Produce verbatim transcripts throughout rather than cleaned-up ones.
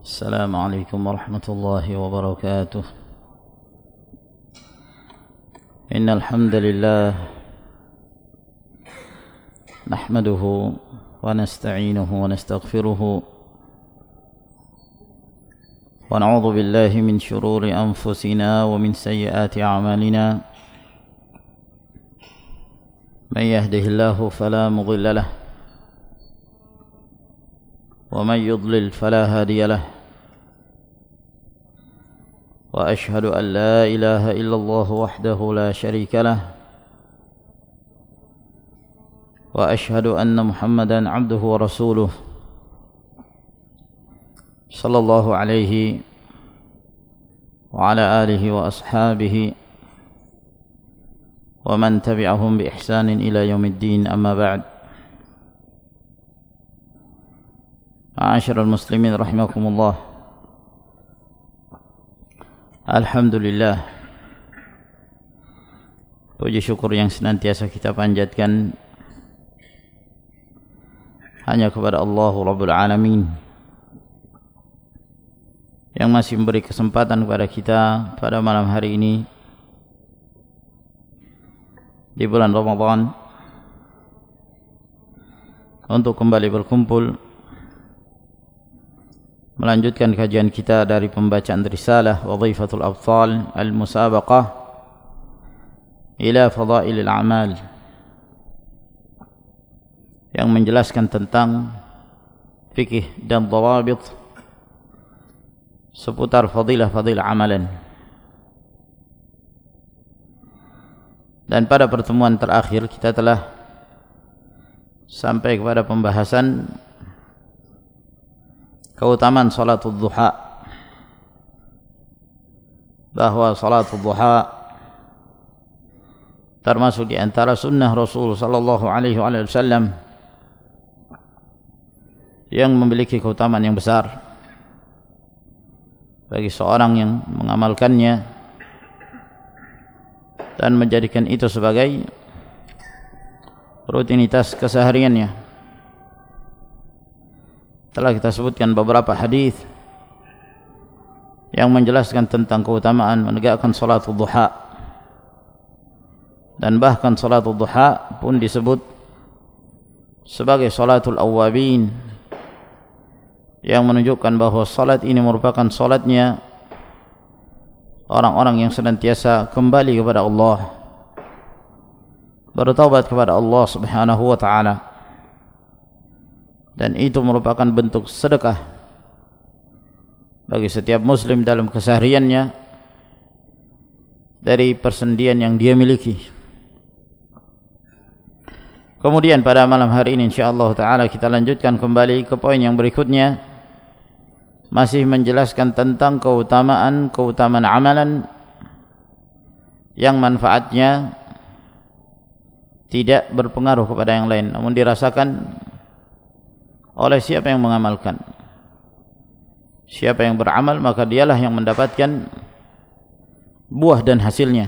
السلام عليكم ورحمة الله وبركاته. إن الحمد لله نحمده ونستعينه ونستغفره ونعوذ بالله من شرور أنفسنا ومن سيئات أعمالنا. من يهده الله فلا مضل له ومن يضلل فلا هادي له. وأشهد أن لا إله إلا الله وحده لا شريك له وأشهد أن محمدا عبده ورسوله صلى الله عليه وعلى آله وأصحابه ومن تبعهم بإحسان إلى يوم الدين. أما بعد. Ma'asyiral muslimin rahimakumullah. Alhamdulillah, puji syukur yang senantiasa kita panjatkan hanya kepada Allah Rabbul Alamin yang masih memberi kesempatan kepada kita pada malam hari ini di bulan Ramadan untuk kembali berkumpul melanjutkan kajian kita dari pembacaan risalah Wadhifatul Abthal Al-Musabaqah ila Fadailil A'mal yang menjelaskan tentang fikih dan dhawabit seputar fadilah-fadilah amalan. Dan pada pertemuan terakhir kita telah sampai kepada pembahasan keutamaan salatul duha, bahwa salatul duha termasuk di antara sunnah Rasul sallallahu alaihi wasallam yang memiliki keutamaan yang besar bagi seorang yang mengamalkannya dan menjadikan itu sebagai rutinitas kesehariannya. Telah kita sebutkan beberapa hadis yang menjelaskan tentang keutamaan menegakkan salatul duha, dan bahkan salatul duha pun disebut sebagai salatul awwabin, yang menunjukkan bahwa salat ini merupakan salatnya orang-orang yang senantiasa kembali kepada Allah, bertaubat kepada Allah Subhanahu wa taala. Dan itu merupakan bentuk sedekah bagi setiap muslim dalam kesehariannya dari persendian yang dia miliki. Kemudian pada malam hari ini insyaallah taala kita lanjutkan kembali ke poin yang berikutnya, masih menjelaskan tentang keutamaan-keutamaan amalan yang manfaatnya tidak berpengaruh kepada yang lain, namun dirasakan oleh siapa yang mengamalkan. Siapa yang beramal, maka dialah yang mendapatkan buah dan hasilnya.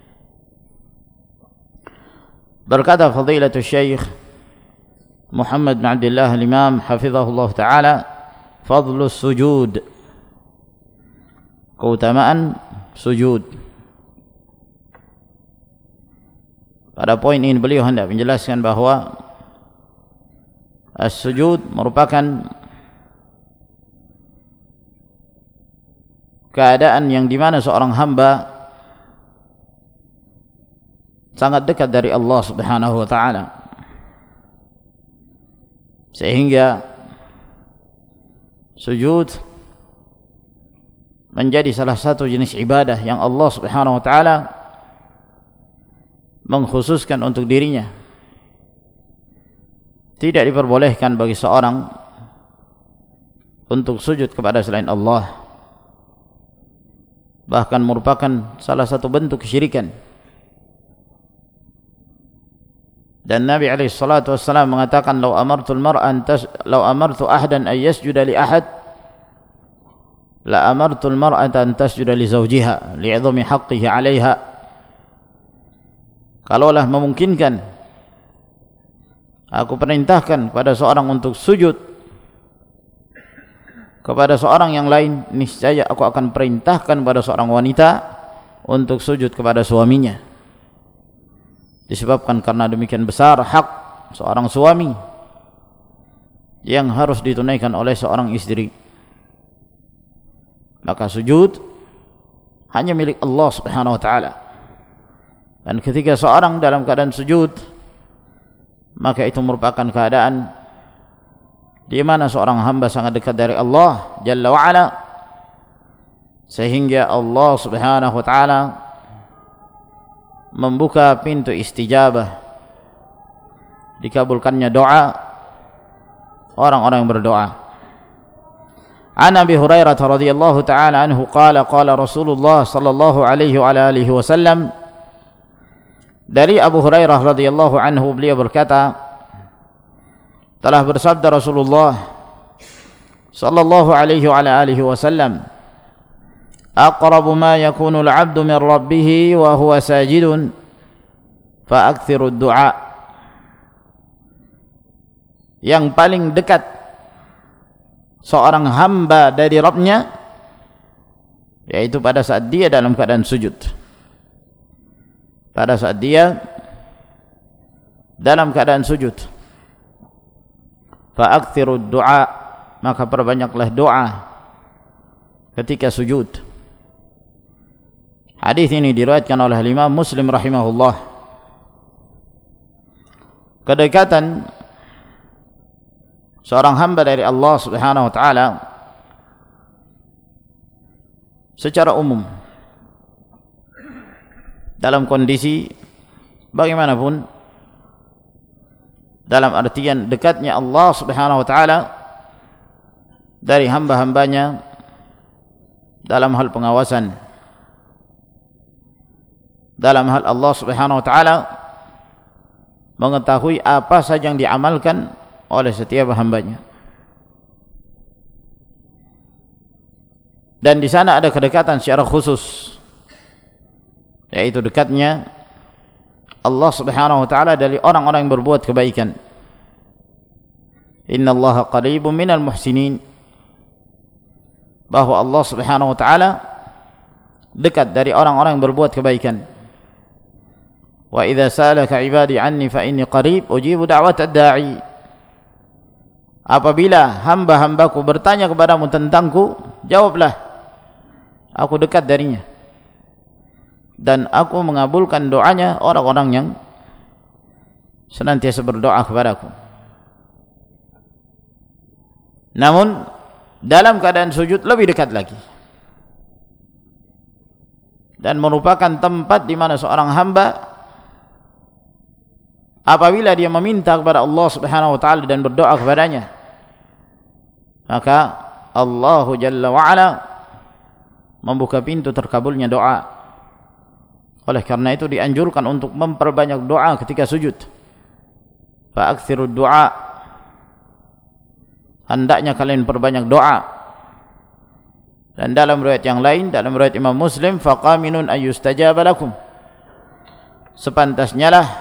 Berkata Fadilatul Syekh Muhammad bin Abdullah al-Imam hafizahullah ta'ala, fadlus sujud, keutamaan sujud. Pada poin ini beliau hendak menjelaskan bahwa as-sujud merupakan keadaan yang dimana seorang hamba sangat dekat dari Allah Subhanahu wa ta'ala, sehingga sujud menjadi salah satu jenis ibadah yang Allah Subhanahu wa ta'ala mengkhususkan untuk dirinya. Tidak diperbolehkan bagi seorang untuk sujud kepada selain Allah, bahkan merupakan salah satu bentuk kesyirikan. Dan Nabi alaihi salatu wassalam mengatakan, "Lau amartu al-mar'a an tas lau amartu ahadan an yasjuda li ahad, la amartu al-mar'ata an tasjuda li zawjiha li'idhami haqqihi 'alayha." Kalaulah memungkinkan, aku perintahkan pada seorang untuk sujud kepada seorang yang lain, niscaya aku akan perintahkan pada seorang wanita untuk sujud kepada suaminya. Disebabkan karena demikian besar hak seorang suami yang harus ditunaikan oleh seorang istri, maka sujud hanya milik Allah Subhanahu wa taala. Dan ketika seorang dalam keadaan sujud, maka itu merupakan keadaan di mana seorang hamba sangat dekat dari Allah Jalla wa Ala, sehingga Allah Subhanahu wa taala membuka pintu istijabah, dikabulkannya doa orang-orang yang berdoa. An Abi Hurairah radhiyallahu taala anhu qala qala Rasulullah sallallahu alaihi wa alihi wasallam, dari Abu Hurairah radhiyallahu anhu beliau berkata, telah bersabda Rasulullah sallallahu alaihi wa alihi wasallam, aqrabu ma yakunu al-'abdu min rabbih wa huwa sajidun fa akthiru ad-du'a. Yang paling dekat seorang hamba dari Rabbnya yaitu pada saat dia dalam keadaan sujud. Pada saat dia dalam keadaan sujud, fa akthiru ad-du'a, maka perbanyaklah doa ketika sujud. Hadis ini diriwayatkan oleh Imam Muslim rahimahullah. Kedekatan seorang hamba dari Allah Subhanahu wa taala secara umum dalam kondisi bagaimanapun, dalam artian dekatnya Allah Subhanahu wa taala dari hamba-hambanya dalam hal pengawasan, dalam hal Allah Subhanahu wa taala mengetahui apa saja yang diamalkan oleh setiap hambanya. Dan di sana ada kedekatan secara khusus, yaitu dekatnya Allah Subhanahu wa taala dari orang-orang yang berbuat kebaikan. Innallaha qaribun minal muhsinin, bahwa Allah Subhanahu wa taala dekat dari orang-orang yang berbuat kebaikan. Wa idza salaka ibadi anni fa inni qarib ujibu da'watad da'i. Apabila hamba-hambaku bertanya kepadamu tentangku, jawablah, aku dekat darinya dan aku mengabulkan doanya orang-orang yang senantiasa berdoa kepadaku. Namun dalam keadaan sujud lebih dekat lagi, dan merupakan tempat di mana seorang hamba apabila dia meminta kepada Allah Subhanahu wa taala dan berdoa kepadanya, maka Allah Jalla wa Ala membuka pintu terkabulnya doa. Oleh karena itu dianjurkan untuk memperbanyak doa ketika sujud. Fa aktsiru du'a, hendaknya kalian perbanyak doa. Dan dalam riwayat yang lain, dalam riwayat Imam Muslim, faqaminun ayyustajaba lakum, sepantasnya lah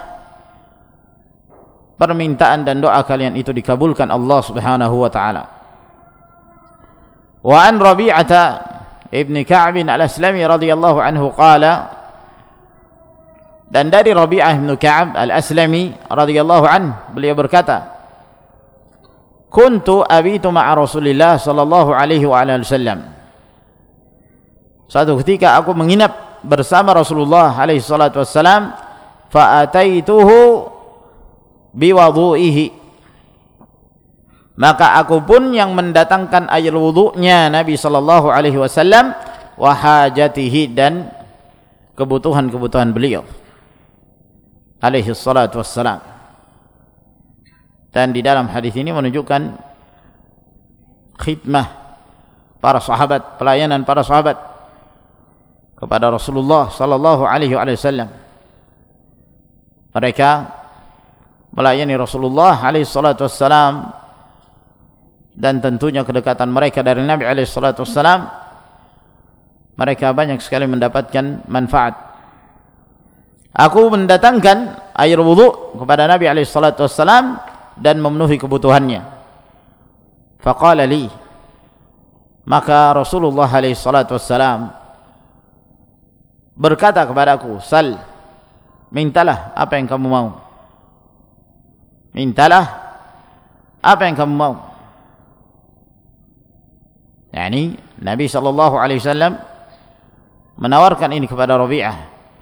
permintaan dan doa kalian itu dikabulkan Allah Subhanahu wa taala. Wa an Rabi'ata ibn Ka'b al-Aslami radhiyallahu anhu qala, dan dari Rabi'ah bin Ka'ab al-Aslami radhiyallahu anhu beliau berkata, kuntu abitu ma'a Rasulillah sallallahu alaihi wa alihi wasallam, suatu ketika aku menginap bersama Rasulullah alaihi salatu wassalam, fa ataituhu biwudu'ihi, maka aku pun yang mendatangkan air wudu'nya Nabi sallallahu alaihi wasallam, wa hajatihi, dan kebutuhan-kebutuhan beliau alaihi salatu wassalam. Dan di dalam hadis ini menunjukkan khidmah para sahabat, pelayanan para sahabat kepada Rasulullah sallallahu alaihi wasallam. Mereka melayani Rasulullah alaihi salatu wassalam, dan tentunya kedekatan mereka dari Nabi alaihi salatu wassalam, mereka banyak sekali mendapatkan manfaat. Aku mendatangkan air wudu kepada Nabi alaihi salatu wassalam dan memenuhi kebutuhannya. Faqala li, Maka Rasulullah alaihi salatu wassalam berkata kepadaku, sal, mintalah apa yang kamu mau, mintalah apa yang kamu mau. Yani Nabi sallallahu alaihi wasallam menawarkan ini kepada Rabi'ah,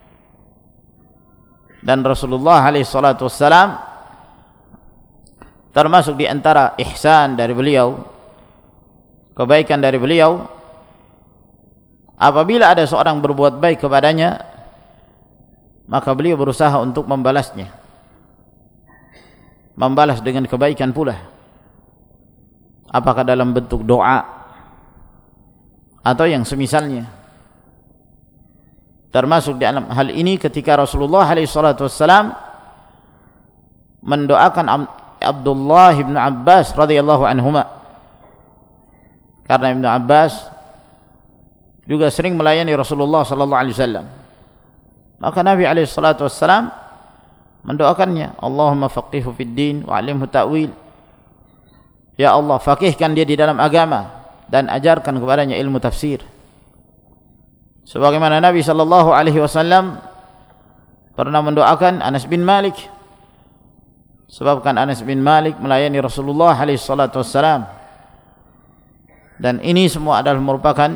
dan Rasulullah alaihi salatu wassalam termasuk di antara ihsan dari beliau, kebaikan dari beliau, apabila ada seorang berbuat baik kepadanya, maka beliau berusaha untuk membalasnya, membalas dengan kebaikan pula, apakah dalam bentuk doa atau yang semisalnya. Termasuk di dalam hal ini ketika Rasulullah alaihi salatu wassalam mendoakan Abdullah bin Abbas radhiyallahu anhuma, karena Ibnu Abbas juga sering melayani Rasulullah sallallahu alaihi wasallam. Maka Nabi alaihi salatu wassalam mendoakannya, Allahumma faqihhu fid din wa 'allimhu ta'wil. Ya Allah, faqihkan dia di dalam agama dan ajarkan kepadanya ilmu tafsir. Sebagaimana Nabi sallallahu alaihi wasallam pernah mendoakan Anas bin Malik, sebabkan Anas bin Malik melayani Rasulullah alaihi salatu wassalam. Dan ini semua adalah merupakan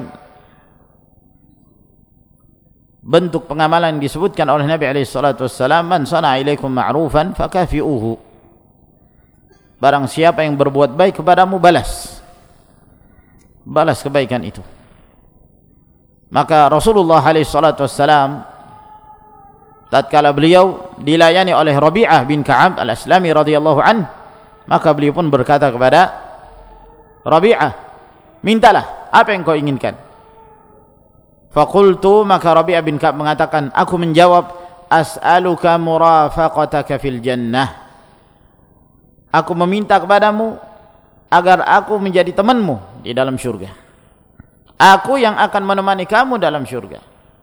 bentuk pengamalan yang disebutkan oleh Nabi alaihi salatu wassalam, man sana'a ilaikum ma'rufan fakafi'uhu. Barang siapa yang berbuat baik kepadamu, balas. Balas kebaikan itu. Maka Rasulullah alaihi salatu wassalam tatkala beliau dilayani oleh Rabi'ah bin Ka'ab al-Aslami radhiyallahu an, maka beliau pun berkata kepada Rabi'ah, mintalah apa yang kau inginkan. Faqultu, maka Rabi'ah bin Ka'ab mengatakan, aku menjawab, as'aluka murafaqataka fil jannah. Aku meminta kepadamu agar aku menjadi temanmu di dalam syurga. Aku yang akan menemani kamu dalam syurga.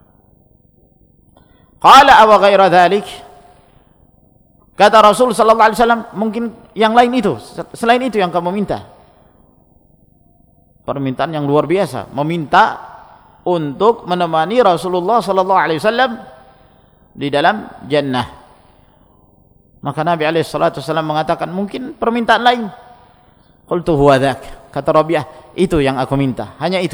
Qala aw ghaira dzalik. Kata Rasul sallallahu alaihi wasallam, mungkin yang lain itu, selain itu yang kamu minta. Permintaan yang luar biasa, meminta untuk menemani Rasulullah sallallahu alaihi wasallam di dalam jannah. Maka Nabi alaihi salatu wasallam mengatakan, mungkin permintaan lain. Qultu huwa dzak. Kata Rabi'ah, itu yang aku minta, hanya itu.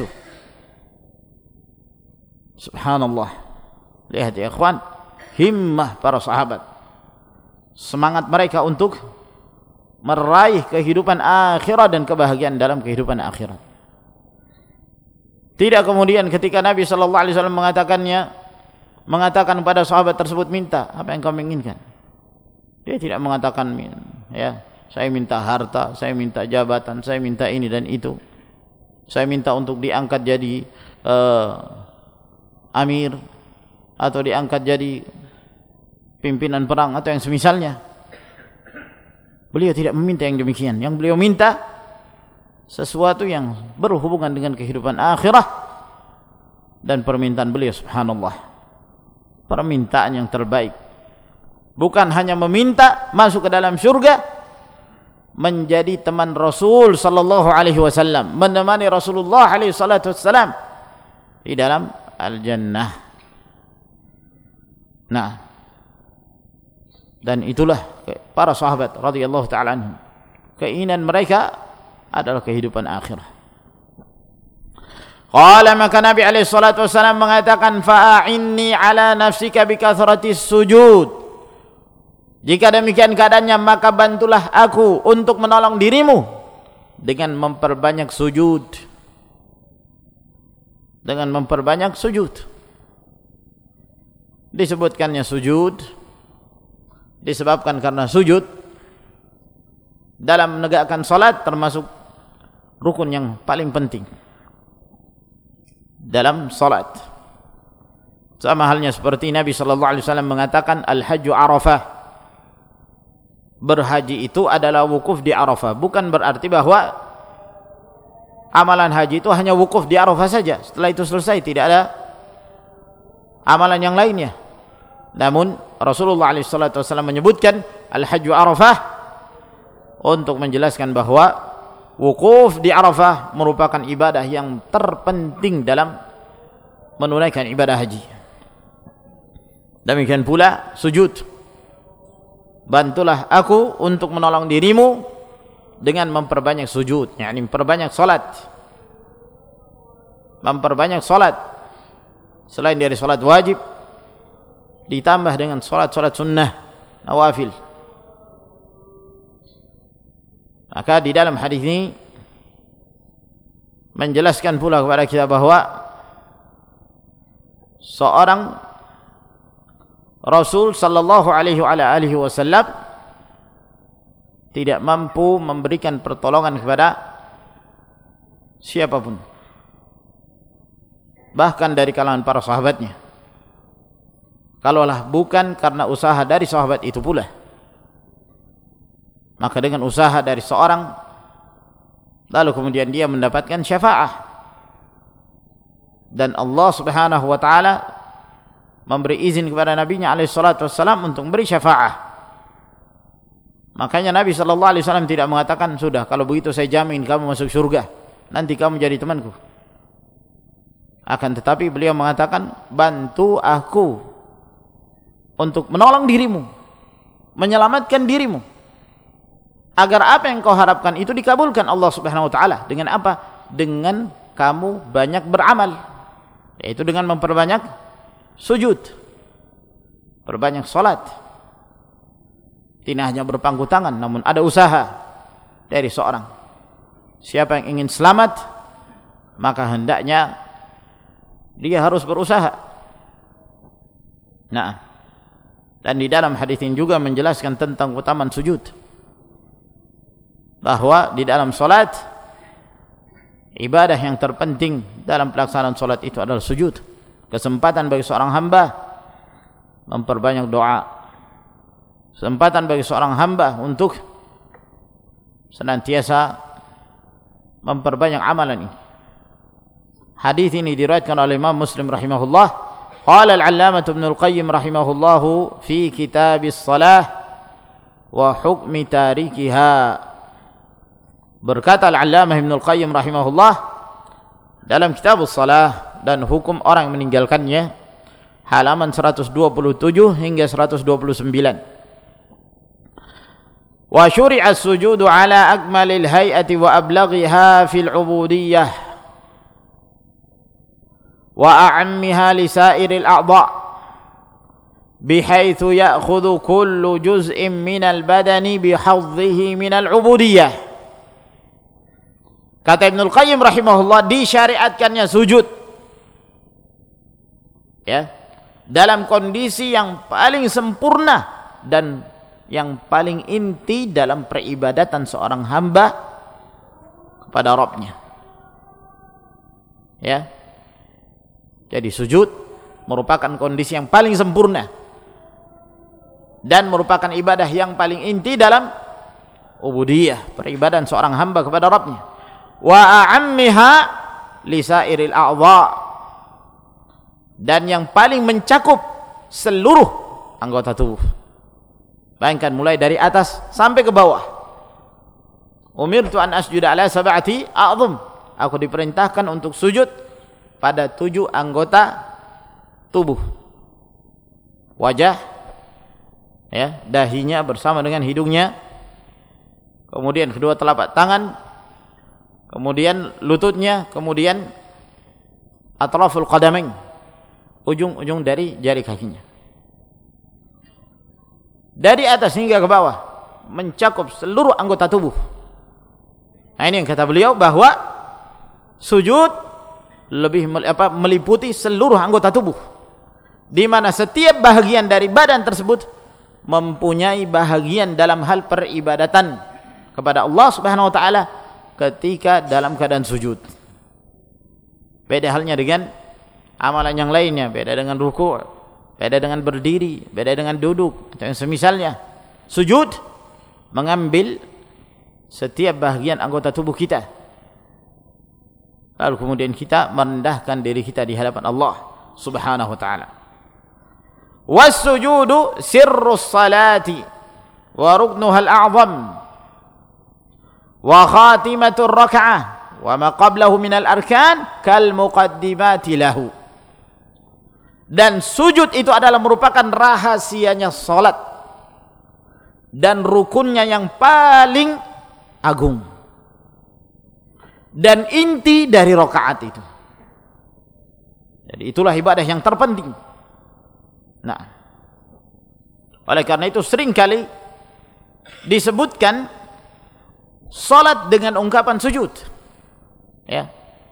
Subhanallah. Lihat ya ikhwan, himmah para sahabat, semangat mereka untuk meraih kehidupan akhirat dan kebahagiaan dalam kehidupan akhirat. Tidak kemudian ketika Nabi sallallahu alaihi wasallam mengatakannya, mengatakan pada sahabat tersebut, minta apa yang kamu inginkan. Dia tidak mengatakan, ya, saya minta harta, saya minta jabatan, saya minta ini dan itu, saya minta untuk diangkat jadi uh, amir, atau diangkat jadi pimpinan perang, atau yang semisalnya. Beliau tidak meminta yang demikian. Yang beliau minta sesuatu yang berhubungan dengan kehidupan akhirah. Dan permintaan beliau, subhanallah, permintaan yang terbaik. Bukan hanya meminta masuk ke dalam syurga, menjadi teman Rasul sallallahu alaihi wasallam, menemani Rasulullah alaihi salatu wassalam di dalam al-jannah. Nah, dan itulah para sahabat radhiyallahu taala anhum, keinginan mereka adalah kehidupan akhirah. Qala, maka Nabi alaihi salatu wassalam mengatakan, fa'inni ala nafsika bikathratis sujud. Jika demikian keadaannya, maka bantulah aku untuk menolong dirimu dengan memperbanyak sujud. Dengan memperbanyak sujud. Disebutkannya sujud disebabkan karena sujud dalam menegakkan salat termasuk rukun yang paling penting dalam salat. Sama halnya seperti Nabi sallallahu alaihi wasallam mengatakan, al-hajju Arafah. Berhaji itu adalah wukuf di Arafah. Bukan berarti bahwa amalan haji itu hanya wukuf di Arafah saja, setelah itu selesai, tidak ada amalan yang lainnya. Namun Rasulullah alaihi wasallam menyebutkan al-hajju Arafah untuk menjelaskan bahwa wukuf di Arafah merupakan ibadah yang terpenting dalam menunaikan ibadah haji. Demikian pula sujud. Bantulah aku untuk menolong dirimu dengan memperbanyak sujud, yakni memperbanyak salat. Memperbanyak salat selain dari salat wajib, ditambah dengan salat-salat sunnah, nawafil. Maka di dalam hadis ini menjelaskan pula kepada kita bahwa seorang Rasul sallallahu alaihi wa alihi wasallam tidak mampu memberikan pertolongan kepada siapapun, bahkan dari kalangan para sahabatnya, kalaulah bukan karena usaha dari sahabat itu pula. Maka dengan usaha dari seorang, lalu kemudian dia mendapatkan syafaah, dan Allah subhanahu wa ta'ala memberi izin kepada Nabi-Nya alaihi salatu wassalam untuk memberi syafaah. Makanya Nabi sallallahu alaihi wasallam tidak mengatakan, sudah kalau begitu saya jamin kamu masuk surga, nanti kamu jadi temanku. Akan tetapi beliau mengatakan, bantu aku untuk menolong dirimu, menyelamatkan dirimu, agar apa yang kau harapkan itu dikabulkan Allah subhanahu wa ta'ala. Dengan apa? Dengan kamu banyak beramal, yaitu dengan memperbanyak sujud, perbanyak salat. Tidak hanya berpangku tangan, namun ada usaha dari seorang. Siapa yang ingin selamat, maka hendaknya dia harus berusaha. Nah, dan di dalam hadis ini juga menjelaskan tentang keutamaan sujud, bahwa di dalam salat, ibadah yang terpenting dalam pelaksanaan salat itu adalah sujud. Kesempatan bagi seorang hamba memperbanyak doa, kesempatan bagi seorang hamba untuk senantiasa memperbanyak amalan ini. Hadis ini diriwayatkan oleh Imam Muslim rahimahullah. Qala al-'allamah Ibnu al-Qayyim rahimahullahu fi kitabis shalah wa hukmi tarikiha. Berkata Al-Allamah Ibnu Al-Qayyim rahimahullah dalam kitab Shalah dan hukum orang yang meninggalkannya, halaman seratus dua puluh tujuh hingga seratus dua puluh sembilan. Wa syuri'a as-sujudu ala akmalil hay'ati wa ablaghiha fil 'ubudiyyah wa a'ammiha li sa'iril a'dha' bihaitsu ya'khudhu kullu juz'in minal badani bihadhihi minal 'ubudiyyah. Kata Ibnu Al-Qayyim rahimahullah, disyariatkannya sujud, ya, dalam kondisi yang paling sempurna dan yang paling inti dalam peribadatan seorang hamba kepada Rabb-Nya. Ya. Jadi sujud merupakan kondisi yang paling sempurna dan merupakan ibadah yang paling inti dalam ubudiyah, peribadatan seorang hamba kepada Rabb-Nya. Wa a'ammiha lisairil a'dha, dan yang paling mencakup seluruh anggota tubuh. Bayangkan mulai dari atas sampai ke bawah. Umirtu an asjuda ala sab'ati a'dham. Aku diperintahkan untuk sujud pada tujuh anggota tubuh. Wajah, ya, dahinya bersama dengan hidungnya, kemudian kedua telapak tangan, kemudian lututnya, kemudian atraful qadamain, ujung-ujung dari jari kakinya. Dari atas hingga ke bawah mencakup seluruh anggota tubuh. Nah, ini yang kata beliau bahwa sujud lebih apa, meliputi seluruh anggota tubuh, di mana setiap bahagian dari badan tersebut mempunyai bahagian dalam hal peribadatan kepada Allah Subhanahu wa taala ketika dalam keadaan sujud. Beda halnya dengan amalan yang lainnya, beda dengan ruku', beda dengan berdiri, beda dengan duduk, dan semisalnya. Sujud mengambil setiap bahagian anggota tubuh kita, lalu kemudian kita merendahkan diri kita di hadapan Allah Subhanahu wa taala. Was-sujudu sirrus salati wa ruknuha al-a'zam wa khatimatur raka'ah wa ma qablahu minal arkan kal muqaddimati lahu. Dan sujud itu adalah merupakan rahasianya salat dan rukunnya yang paling agung dan inti dari rakaat itu. Jadi itulah ibadah yang terpenting. Nah, oleh karena itu seringkali disebutkan salat dengan ungkapan sujud, ya.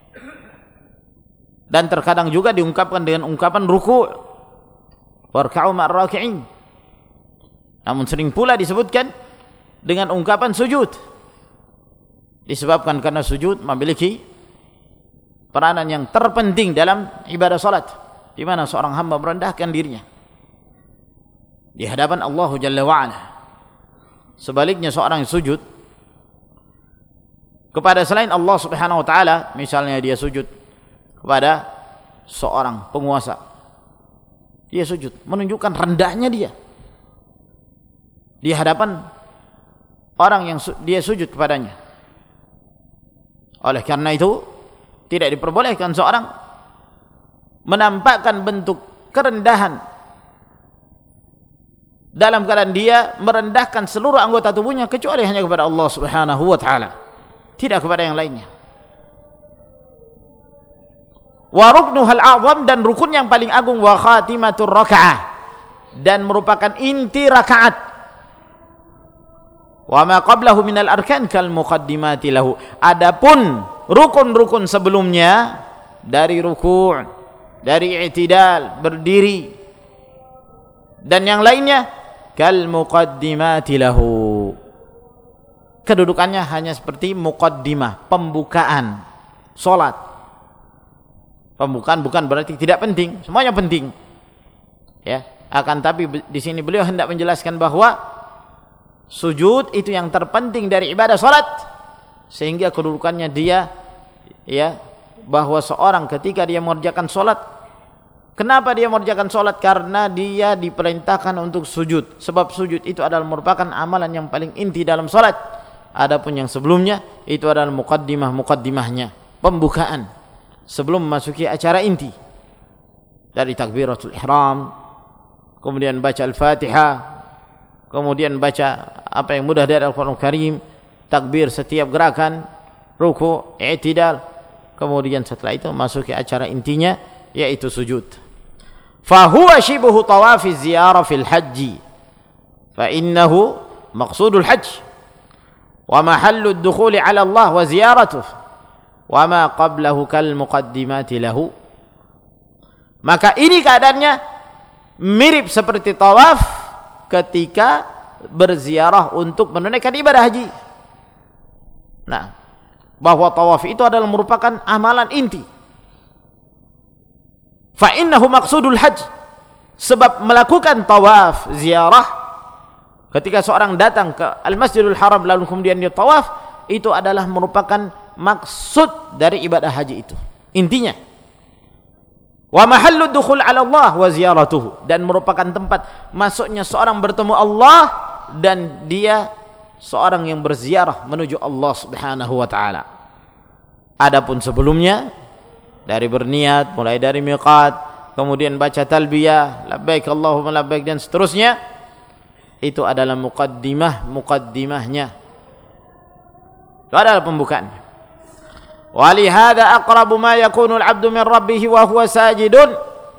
Dan terkadang juga diungkapkan dengan ungkapan ruku', warka'u ma'ar raki'in. Namun sering pula disebutkan dengan ungkapan sujud, disebabkan karena sujud memiliki peranan yang terpenting dalam ibadah salat, di mana seorang hamba merendahkan dirinya di hadapan Allah Jalla wa'ala. Sebaliknya seorang yang sujud kepada selain Allah Subhanahu wa ta'ala, misalnya dia sujud kepada seorang penguasa, dia sujud menunjukkan rendahnya dia di hadapan orang yang su- dia sujud kepadanya. Oleh karena itu tidak diperbolehkan seorang menampakkan bentuk kerendahan dalam keadaan dia merendahkan seluruh anggota tubuhnya kecuali hanya kepada Allah Subhanahu wa ta'ala, tidak kepada yang lainnya. Wa ruknuhal a'zam, dan rukun yang paling agung, wa khatimatur raka'ah, dan merupakan inti rakaat. Wa ma qablahu minal arkan kal muqaddimati lahu. Adapun rukun-rukun sebelumnya dari ruku', dari i'tidal, berdiri, dan yang lainnya, kal muqaddimati lahu, kedudukannya hanya seperti muqaddimah, pembukaan salat. Pembukaan bukan berarti tidak penting, semuanya penting, ya. Akan tapi di sini beliau hendak menjelaskan bahwa sujud itu yang terpenting dari ibadah salat, sehingga kedudukannya dia, ya, bahwa seorang ketika dia mengerjakan salat, kenapa dia mengerjakan salat? Karena dia diperintahkan untuk sujud, sebab sujud itu adalah merupakan amalan yang paling inti dalam salat. Adapun yang sebelumnya itu adalah muqaddimah-muqaddimahnya, pembukaan sebelum memasuki acara inti, dari takbiratul ihram, kemudian baca al-fatihah, kemudian baca apa yang mudah dari Al-Quran Karim, takbir setiap gerakan, ruku', i'tidal, kemudian setelah itu memasuki acara intinya, yaitu sujud. Fahuwa shibuhu tawafi ziyarah fil haji, fa innahu maqsudul hajj wa mahallu ad-dukhuli ala Allah wa ziyaratuh wa ma qablahu kal muqaddimati lahu. Maka ini keadaannya mirip seperti tawaf ketika berziarah untuk menunaikan ibadah haji. Nah, bahwa tawaf itu adalah merupakan amalan inti. Fa innahu maqsudul hajj, sebab melakukan tawaf ziarah ketika seorang datang ke Al-Masjidil Haram lalu kemudian dia tawaf, itu adalah merupakan maksud dari ibadah haji itu, intinya. Wa mahallu dukhul ala Allah wa ziyaratuhu, dan merupakan tempat masuknya seorang bertemu Allah dan dia seorang yang berziarah menuju Allah Subhanahu wa ta'ala. Adapun sebelumnya dari berniat, mulai dari miqat, kemudian baca talbiyah, labbaik Allahumma labbaik, dan seterusnya, itu adalah muqaddimah muqaddimahnya, itu adalah pembukaannya. Walihada aqrabu ma yakunu al-'abdu min rabbih wa huwa sajidun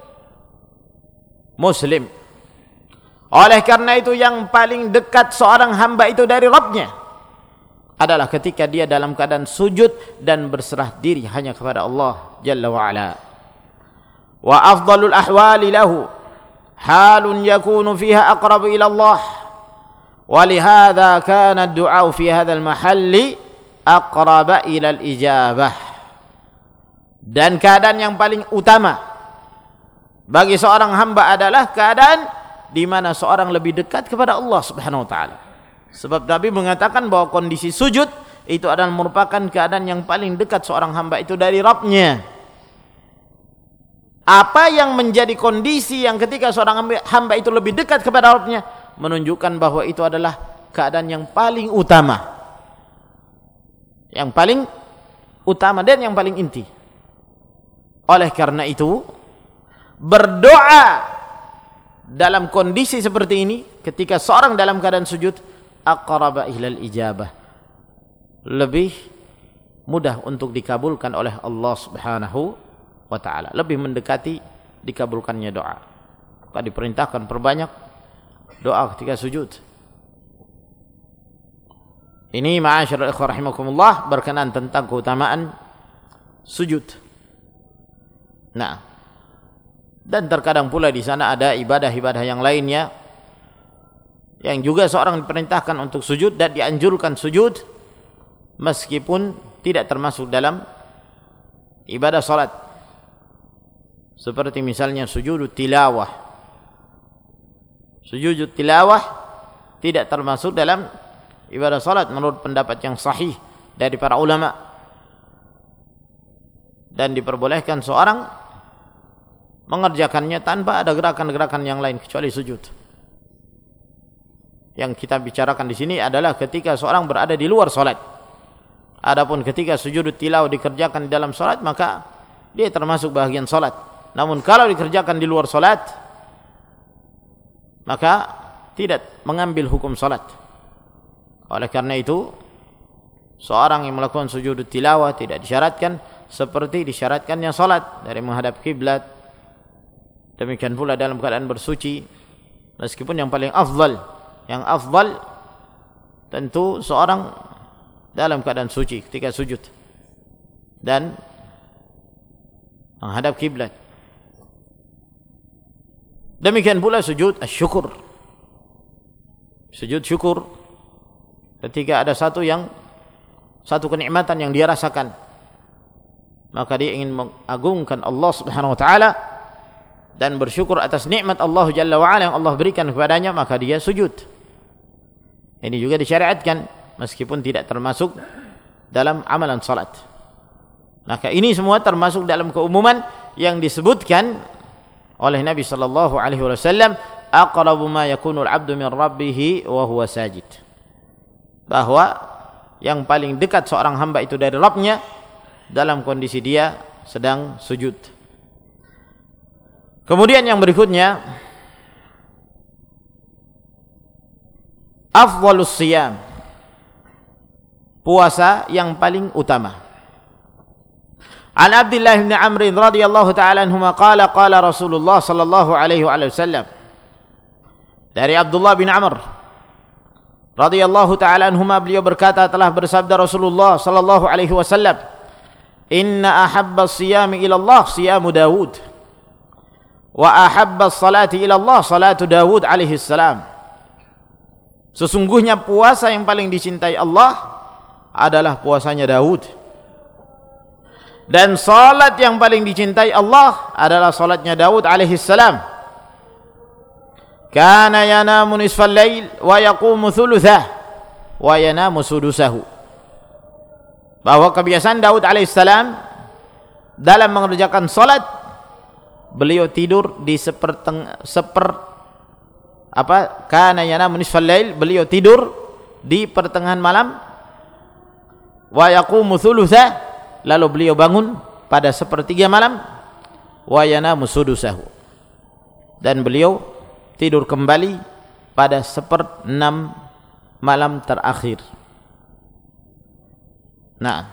Muslim. Oleh karena itu yang paling dekat seorang hamba itu dari Rabbnya adalah ketika dia dalam keadaan sujud dan berserah diri hanya kepada Allah Jalla wa Ala. Wa afdalul ahwali lahu halun yakunu fiha aqrabu ila Allah. Walihada kana ad-du'a fi hadzal mahalli aqraba ilal ijabah. Dan keadaan yang paling utama bagi seorang hamba adalah keadaan di mana seorang lebih dekat kepada Allah Subhanahu wa ta'ala. Sebab Nabi mengatakan bahwa kondisi sujud itu adalah merupakan keadaan yang paling dekat seorang hamba itu dari Rabbnya. Apa yang menjadi kondisi yang ketika seorang hamba itu lebih dekat kepada Rabbnya, menunjukkan bahwa itu adalah keadaan yang paling utama. yang paling utama dan yang paling inti. Oleh karena itu, berdoa dalam kondisi seperti ini, ketika seorang dalam keadaan sujud, aqraba ilal ijabah, lebih mudah untuk dikabulkan oleh Allah Subhanahu wa ta'ala, lebih mendekati dikabulkannya doa. Maka diperintahkan perbanyak doa ketika sujud. Ini ma'asyiral ikhwah rahimakumullah berkenaan tentang keutamaan sujud. Nah, dan terkadang pula di sana ada ibadah-ibadah yang lainnya yang juga seorang diperintahkan untuk sujud dan dianjurkan sujud meskipun tidak termasuk dalam ibadah salat. Seperti misalnya sujud tilawah. Sujud tilawah tidak termasuk dalam ibadah salat menurut pendapat yang sahih dari para ulama. Dan diperbolehkan seorang mengerjakannya tanpa ada gerakan-gerakan yang lain kecuali sujud. Yang kita bicarakan di sini adalah ketika seorang berada di luar salat. Adapun ketika sujud tilawah dikerjakan di dalam salat, maka dia termasuk bahagian salat. Namun kalau dikerjakan di luar salat, maka tidak mengambil hukum salat. Oleh karena itu, seorang yang melakukan sujud tilawah tidak disyaratkan seperti disyaratkannya salat dari menghadap kiblat. Demikian pula dalam keadaan bersuci, meskipun yang paling afdal, yang afdal tentu seorang dalam keadaan suci ketika sujud dan menghadap kiblat. Demikian pula sujud syukur. Sujud syukur ketika ada satu yang satu kenikmatan yang dia rasakan, maka dia ingin mengagungkan Allah Subhanahu wa taala dan bersyukur atas nikmat Allah Jalla wa Ala yang Allah berikan kepadanya, maka dia sujud. Ini juga disyariatkan meskipun tidak termasuk dalam amalan salat. Maka ini semua termasuk dalam keumuman yang disebutkan oleh Nabi sallallahu alaihi wasallam, aqrabu ma yakunu al-'abdu min rabbih wa huwa sajid. Bahwa yang paling dekat seorang hamba itu dari Rabbnya dalam kondisi dia sedang sujud. Kemudian yang berikutnya, afdhalus siyam, puasa yang paling utama. An Abdullah bin Amr radhiyallahu ta'ala anhuma qala qala Rasulullah sallallahu alaihi wasallam. Dari Abdullah bin Amr radhiyallahu ta'ala anhuma, beliau berkata, telah bersabda Rasulullah sallallahu alaihi wasallam, inna ahabba siyami ila Allah siyamu Dawud wa ahabba salati ila Allah salatu Dawud alaihi salam. Sesungguhnya puasa yang paling dicintai Allah adalah puasanya Dawud, dan salat yang paling dicintai Allah adalah salatnya Dawud alaihi salam. Kana yanamu nisfal lail wa yaqumu thuluthah wa yanamu sudusahu. Bahwa kebiasaan Dawud alaihi salam dalam mengerjakan salat, beliau tidur di seperteng seper apa? Kana yanamu nisfal lail, beliau tidur di pertengahan malam. Wa yaqumu thuluthah, lalu beliau bangun pada sepertiga malam. Wa yanamu sudusahu, dan beliau tidur kembali pada seperenam malam terakhir. Nah,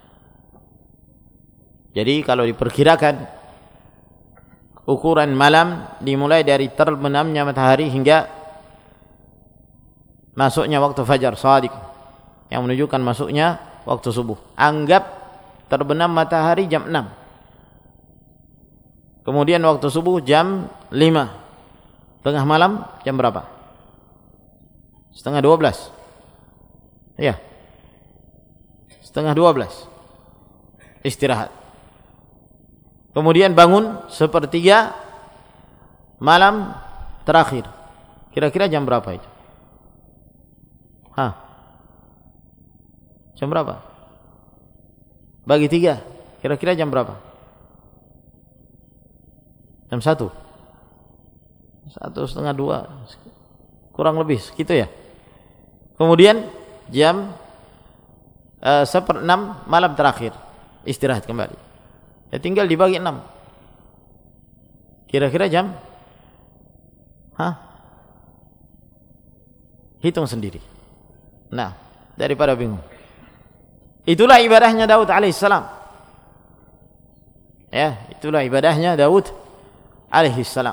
jadi kalau diperkirakan ukuran malam dimulai dari terbenamnya matahari hingga masuknya waktu fajar shadiq yang menunjukkan masuknya waktu subuh. Anggap terbenam matahari jam enam. Kemudian waktu subuh jam lima. Tengah malam jam berapa? Setengah dua belas. Iya. Setengah dua belas. Istirahat. Kemudian bangun sepertiga malam terakhir. Kira-kira jam berapa itu? Hah? Jam berapa? Bagi tiga. Kira-kira jam berapa? Jam satu. Satu setengah dua. Kurang lebih gitu ya. Kemudian jam uh, seperenam malam terakhir istirahat kembali. Ya, tinggal dibagi enam. Kira-kira jam? Hah? Hitung sendiri. Nah, daripada bingung. Itulah ibadahnya Daud alaihissalam. Ya, itulah ibadahnya Daud alaihissalam.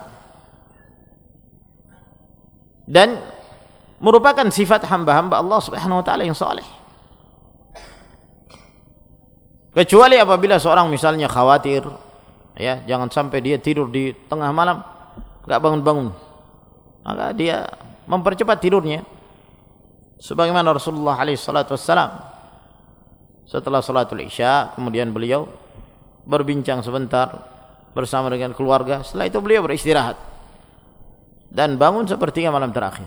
Dan merupakan sifat hamba-hamba Allah Subhanahu wa taala yang saleh. Kecuali apabila seorang misalnya khawatir, ya, jangan sampai dia tidur di tengah malam enggak bangun-bangun, maka dia mempercepat tidurnya. Sebagaimana Rasulullah alaihi salatu wassalam setelah salatul Isya, kemudian beliau berbincang sebentar bersama dengan keluarga, setelah itu beliau beristirahat dan bangun sepertiga malam terakhir.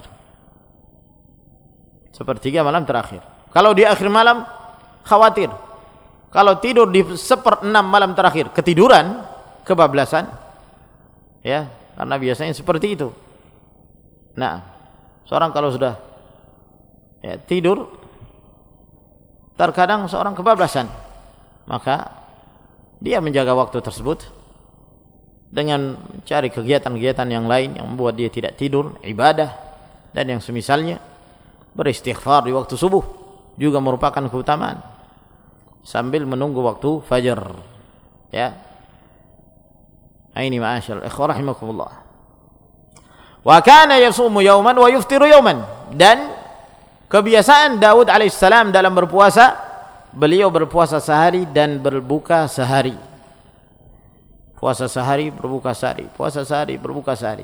Sepertiga malam terakhir. Kalau di akhir malam khawatir, kalau tidur di seperenam malam terakhir ketiduran, kebablasan, ya, karena biasanya seperti itu. Nah, seorang kalau sudah ya, tidur, terkadang seorang kebablasan, maka dia menjaga waktu tersebut dengan mencari kegiatan-kegiatan yang lain yang membuat dia tidak tidur, ibadah dan yang semisalnya. Beristighfar di waktu subuh juga merupakan keutamaan sambil menunggu waktu fajar, ya. Ini ma'asyal ikhwah rahimakumullah. Wa kana yasumu yawman wa yuftiru yawman, dan kebiasaan Daud alaihissalam dalam berpuasa, beliau berpuasa sehari dan berbuka sehari. Puasa sehari, berbuka sehari, puasa sehari, berbuka sehari.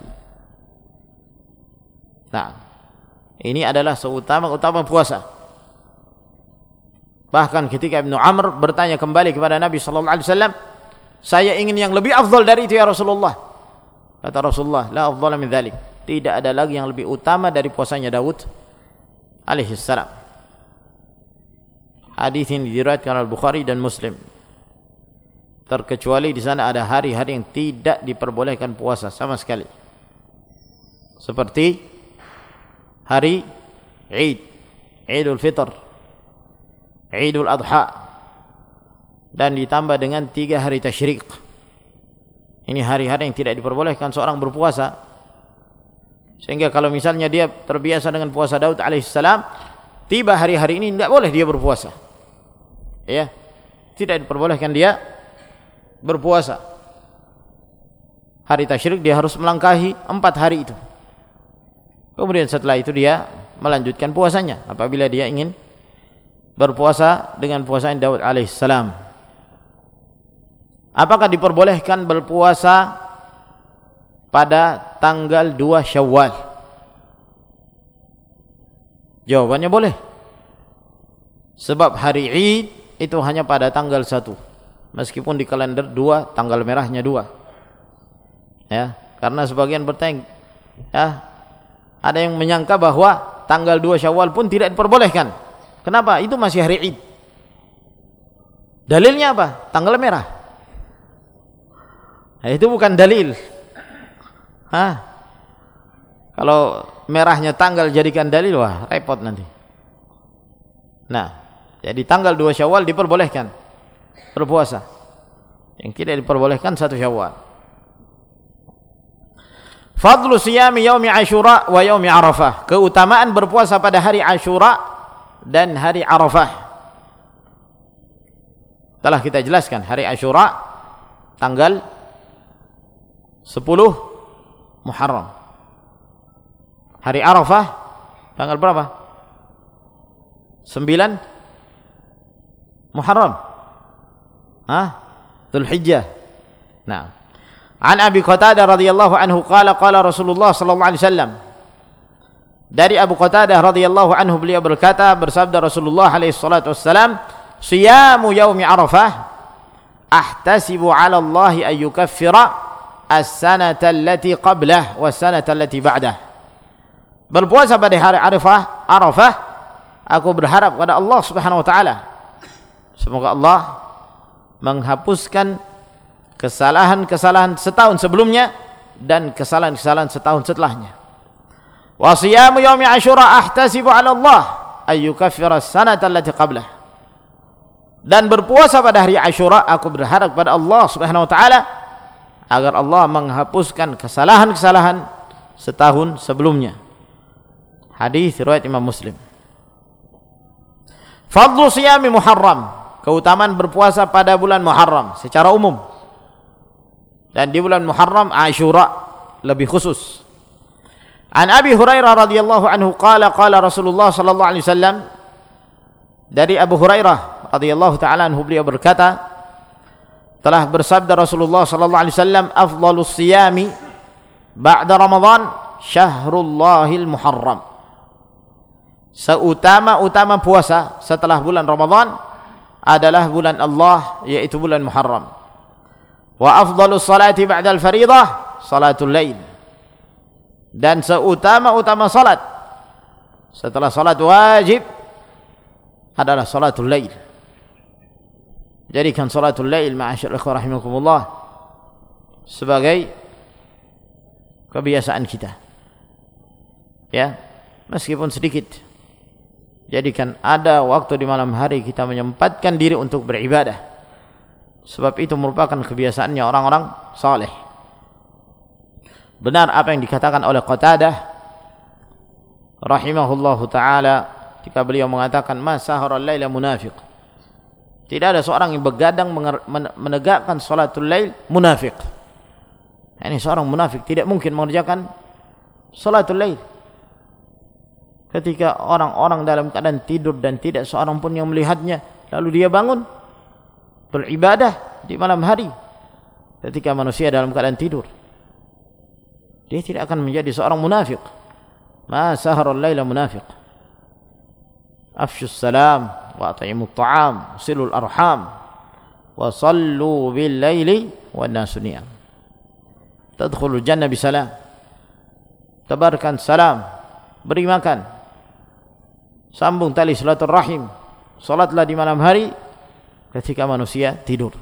Nah, ini adalah seutama-utama puasa. Bahkan ketika Ibnu Amr bertanya kembali kepada Nabi sallallahu alaihi wasallam, saya ingin yang lebih afdal dari itu ya Rasulullah. Kata Rasulullah, la afdala min dzalik. Tidak ada lagi yang lebih utama dari puasanya Daud alaihi salam. Hadis ini diriwayatkan oleh Bukhari dan Muslim. Terkecuali di sana ada hari-hari yang tidak diperbolehkan puasa sama sekali. Seperti hari Eid, Idul Fitr, Idul Adha, dan ditambah dengan tiga hari tasyrik. Ini hari-hari yang tidak diperbolehkan seorang berpuasa. Sehingga kalau misalnya dia terbiasa dengan puasa Daud alaihissalam, tiba hari-hari ini tidak boleh dia berpuasa. Ya, tidak diperbolehkan dia berpuasa. Hari tasyrik dia harus melangkahi empat hari itu. Kemudian setelah itu dia melanjutkan puasanya apabila dia ingin berpuasa dengan puasa Daud alaihissalam. Apakah diperbolehkan berpuasa pada tanggal dua Syawal? Jawabannya boleh. Sebab hari Id itu hanya pada tanggal satu. Meskipun di kalender dua, tanggal merahnya dua. Ya, karena sebagian bertanya, ya, ada yang menyangka bahwa tanggal dua Syawal pun tidak diperbolehkan. Kenapa? Itu masih hari Id. Dalilnya apa? Tanggal merah. Nah, itu bukan dalil. Hah? Kalau merahnya tanggal jadikan dalil, wah repot nanti. Nah, jadi tanggal dua Syawal diperbolehkan berpuasa. Yang tidak diperbolehkan satu Syawal. Fadlu siyami yaumi Asyura wa yaumi Arafah. Keutamaan berpuasa pada hari Asyura dan hari Arafah. Telah kita jelaskan, hari Asyura tanggal sepuluh Muharram. Hari Arafah tanggal berapa? sembilan Muharram. Hah? Dzulhijjah. Nah, An Abi Qatadah radhiyallahu anhu qala qala Rasulullah sallallahu alaihi wasallam. Dari Abu Qatadah radhiyallahu anhu beliau berkata, bersabda Rasulullah alaihi salatu wassalam, "Siyamu yaumi Arafah ahtasibu 'ala Allah an yukaffira as-sanata allati qablah was-sanata allati ba'dah." Berpuasa pada hari Arafah, Arafah, aku berharap kepada Allah Subhanahu wa taala semoga Allah menghapuskan kesalahan-kesalahan setahun sebelumnya dan kesalahan-kesalahan setahun setelahnya. Wa siyamu yaumi Asyura ahtasibu 'ala Allah ay yukaffira as-sanata allati qablah. dan berpuasa pada hari Asyura, aku berharap kepada Allah Subhanahu wa taala agar Allah menghapuskan kesalahan-kesalahan setahun sebelumnya. Hadis riwayat Imam Muslim. Fadlu siyami Muharram, keutamaan berpuasa pada bulan Muharram secara umum. Dan di bulan Muharram Asyura lebih khusus. An Abi Hurairah radhiyallahu anhu qala qala Rasulullah sallallahu alaihi wasallam, dari Abu Hurairah radhiyallahu taala anhu beliau berkata, telah bersabda Rasulullah sallallahu alaihi wasallam, afdhalus siyami ba'da Ramadan syahrullahil Muharram. Seutama-utama puasa setelah bulan Ramadan adalah bulan Allah, yaitu bulan Muharram. Wa afdhalus salati ba'dal fariidah salatul lail. Dan seutama-utama salat setelah salat wajib adalah salatul lail. Jadikan salatul lail ma'asyiral ikhwah rahimakumullah sebagai kebiasaan kita, ya, meskipun sedikit. Jadikan ada waktu di malam hari kita menyempatkan diri untuk beribadah, sebab itu merupakan kebiasaannya orang-orang saleh. Benar apa yang dikatakan oleh Qatadah rahimahullahu taala ketika beliau mengatakan, ma saharal laila munafiq. Tidak ada seorang yang begadang menegakkan salatul lail munafik. Ini seorang munafik tidak mungkin mengerjakan salatul lail. Ketika orang-orang dalam keadaan tidur dan tidak seorang pun yang melihatnya, lalu dia bangun beribadah di malam hari ketika manusia dalam keadaan tidur, dia tidak akan menjadi seorang munafik. Ma saharul laila munafiq. Afshus salam wa at'imut ta'am silul arham wa sallu bil laili wan nasu niyam. Tadkhulul jannah bisalam. Tebarkan salam, beri makan, sambung tali silaturahim, salatlah di malam hari ketika manusia tidur,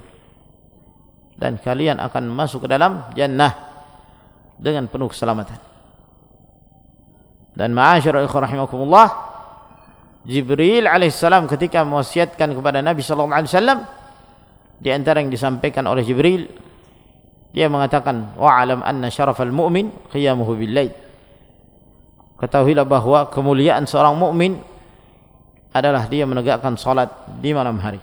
dan kalian akan masuk ke dalam jannah dengan penuh keselamatan. Dan ma'asyiral ikhwah rahimakumullah, Jibril alaihissalam ketika mewasiatkan kepada Nabi sallallahu alaihi wasallam, di antara yang disampaikan oleh Jibril, dia mengatakan, wa'alam anna syarafal mu'min qiyamuhu bil lail. Ketahuilah bahwa kemuliaan seorang mukmin adalah dia menegakkan salat di malam hari.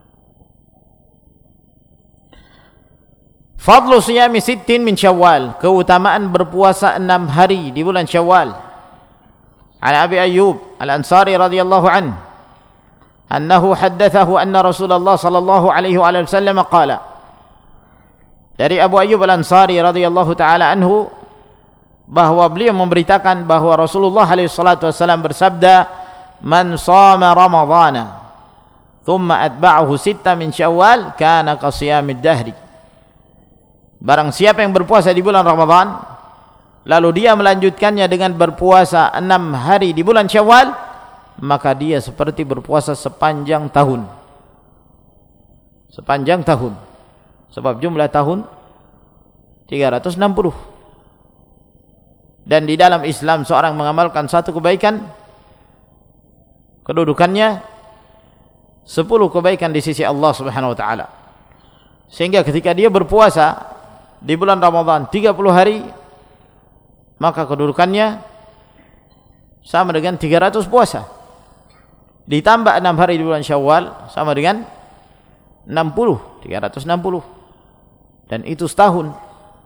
Fadlu siyami sittin min Syawal, keutamaan berpuasa enam hari di bulan Syawal. An Abi Ayyub Al-Ansari radhiyallahu anhu annahu haddathahu anna Rasulullah sallallahu alaihi wasallam qala. Dari Abu Ayyub Al-Ansari radhiyallahu taala anhu bahwa beliau memberitakan bahwa Rasulullah alaihi salatu wasallam bersabda, man shama ramadhana thumma atba'ahu sitta min Syawal kana qasiyamid dahri. Barang siapa yang berpuasa di bulan Ramadan lalu dia melanjutkannya dengan berpuasa enam hari di bulan Syawal, maka dia seperti berpuasa sepanjang tahun. Sepanjang tahun. Sebab jumlah tahun tiga ratus enam puluh. Dan di dalam Islam seorang mengamalkan satu kebaikan, kedudukannya sepuluh kebaikan di sisi Allah Subhanahu wa taala. Sehingga ketika dia berpuasa di bulan Ramadan tiga puluh hari, maka kedudukannya sama dengan tiga ratus puasa. Ditambah enam hari di bulan Syawal sama dengan enam puluh, tiga ratus enam puluh. Dan itu setahun.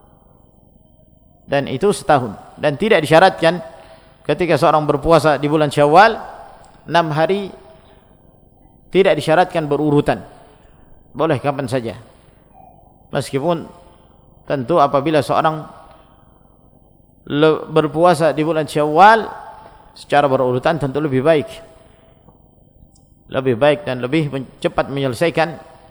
Dan itu setahun. Dan tidak disyaratkan ketika seorang berpuasa di bulan Syawal enam hari, tidak disyaratkan berurutan. Boleh kapan saja. Meskipun tentu apabila seorang berpuasa di bulan Syawal secara berurutan tentu lebih baik. Lebih baik dan lebih cepat menyelesaikan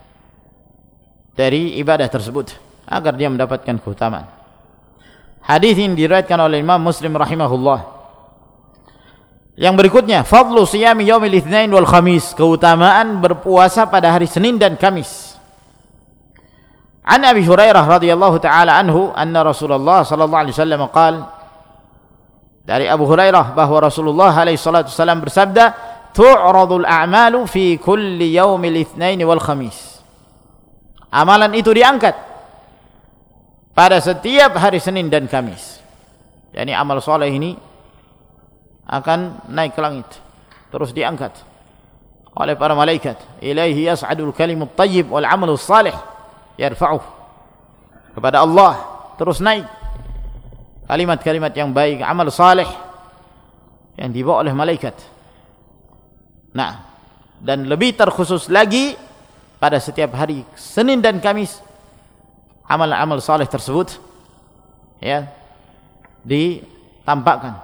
dari ibadah tersebut agar dia mendapatkan keutamaan. Hadis ini diriwayatkan oleh Imam Muslim rahimahullah. Yang berikutnya, fadlu siyami yaumil itsnain wal khamis, keutamaan berpuasa pada hari Senin dan Kamis. An Abi Hurairah radhiyallahu taala anhu anna Rasulullah sallallahu alaihi wasallam qala, dari Abu Hurairah bahwa Rasulullah alaihi salatu wasallam bersabda, tu'radul a'malu fi kulli yaumil itsnain wal khamis. Amalan itu diangkat pada setiap hari Senin dan Kamis. Yani amal soleh ini akan naik ke langit, terus diangkat oleh para malaikat. Ilaihi yas'adul kalimut thayyib wal 'amalus salih yarfa'uh. Kepada Allah terus naik kalimat-kalimat yang baik, amal saleh yang dibawa oleh malaikat. Nah, dan lebih terkhusus lagi pada setiap hari Senin dan Kamis, amal-amal saleh tersebut ya ditampakkan.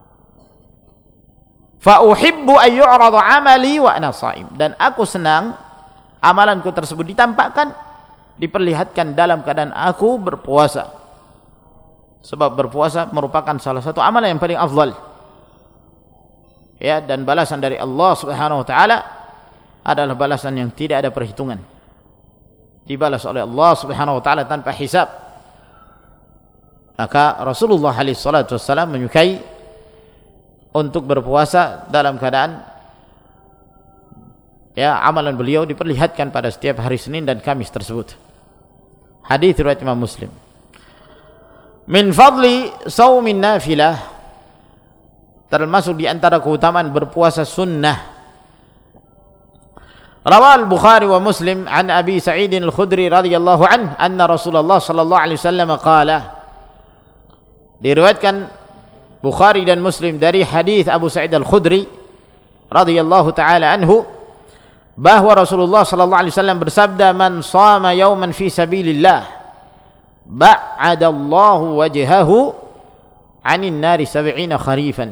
Fa uhibbu an yu'rada 'amali wa ana sha'im. Dan aku senang amalanku tersebut ditampakkan, diperlihatkan dalam keadaan aku berpuasa. Sebab berpuasa merupakan salah satu amalan yang paling afdal. Ya, dan balasan dari Allah Subhanahu wa taala adalah balasan yang tidak ada perhitungan. Dibalas oleh Allah Subhanahu wa taala tanpa hisab. Maka Rasulullah alaihi salatu wasallam menyukai untuk berpuasa dalam keadaan ya amalan beliau diperlihatkan pada setiap hari Senin dan Kamis tersebut. Hadis riwayat Imam Muslim. Min fadli shaumin nafilah, termasuk di antara keutamaan berpuasa sunnah. Rawal Bukhari wa Muslim an Abi Sa'id al-Khudri radhiyallahu anhu anna Rasulullah sallallahu alaihi wasallam qala. Diriwayatkan Bukhari dan Muslim dari hadis Abu Sa'id al-Khudri radhiyallahu taala anhu bahwa Rasulullah sallallahu alaihi wasallam bersabda, man shama yawman fi sabilillah ba'adallahu wajhahu 'anil nari sab'ina kharifan.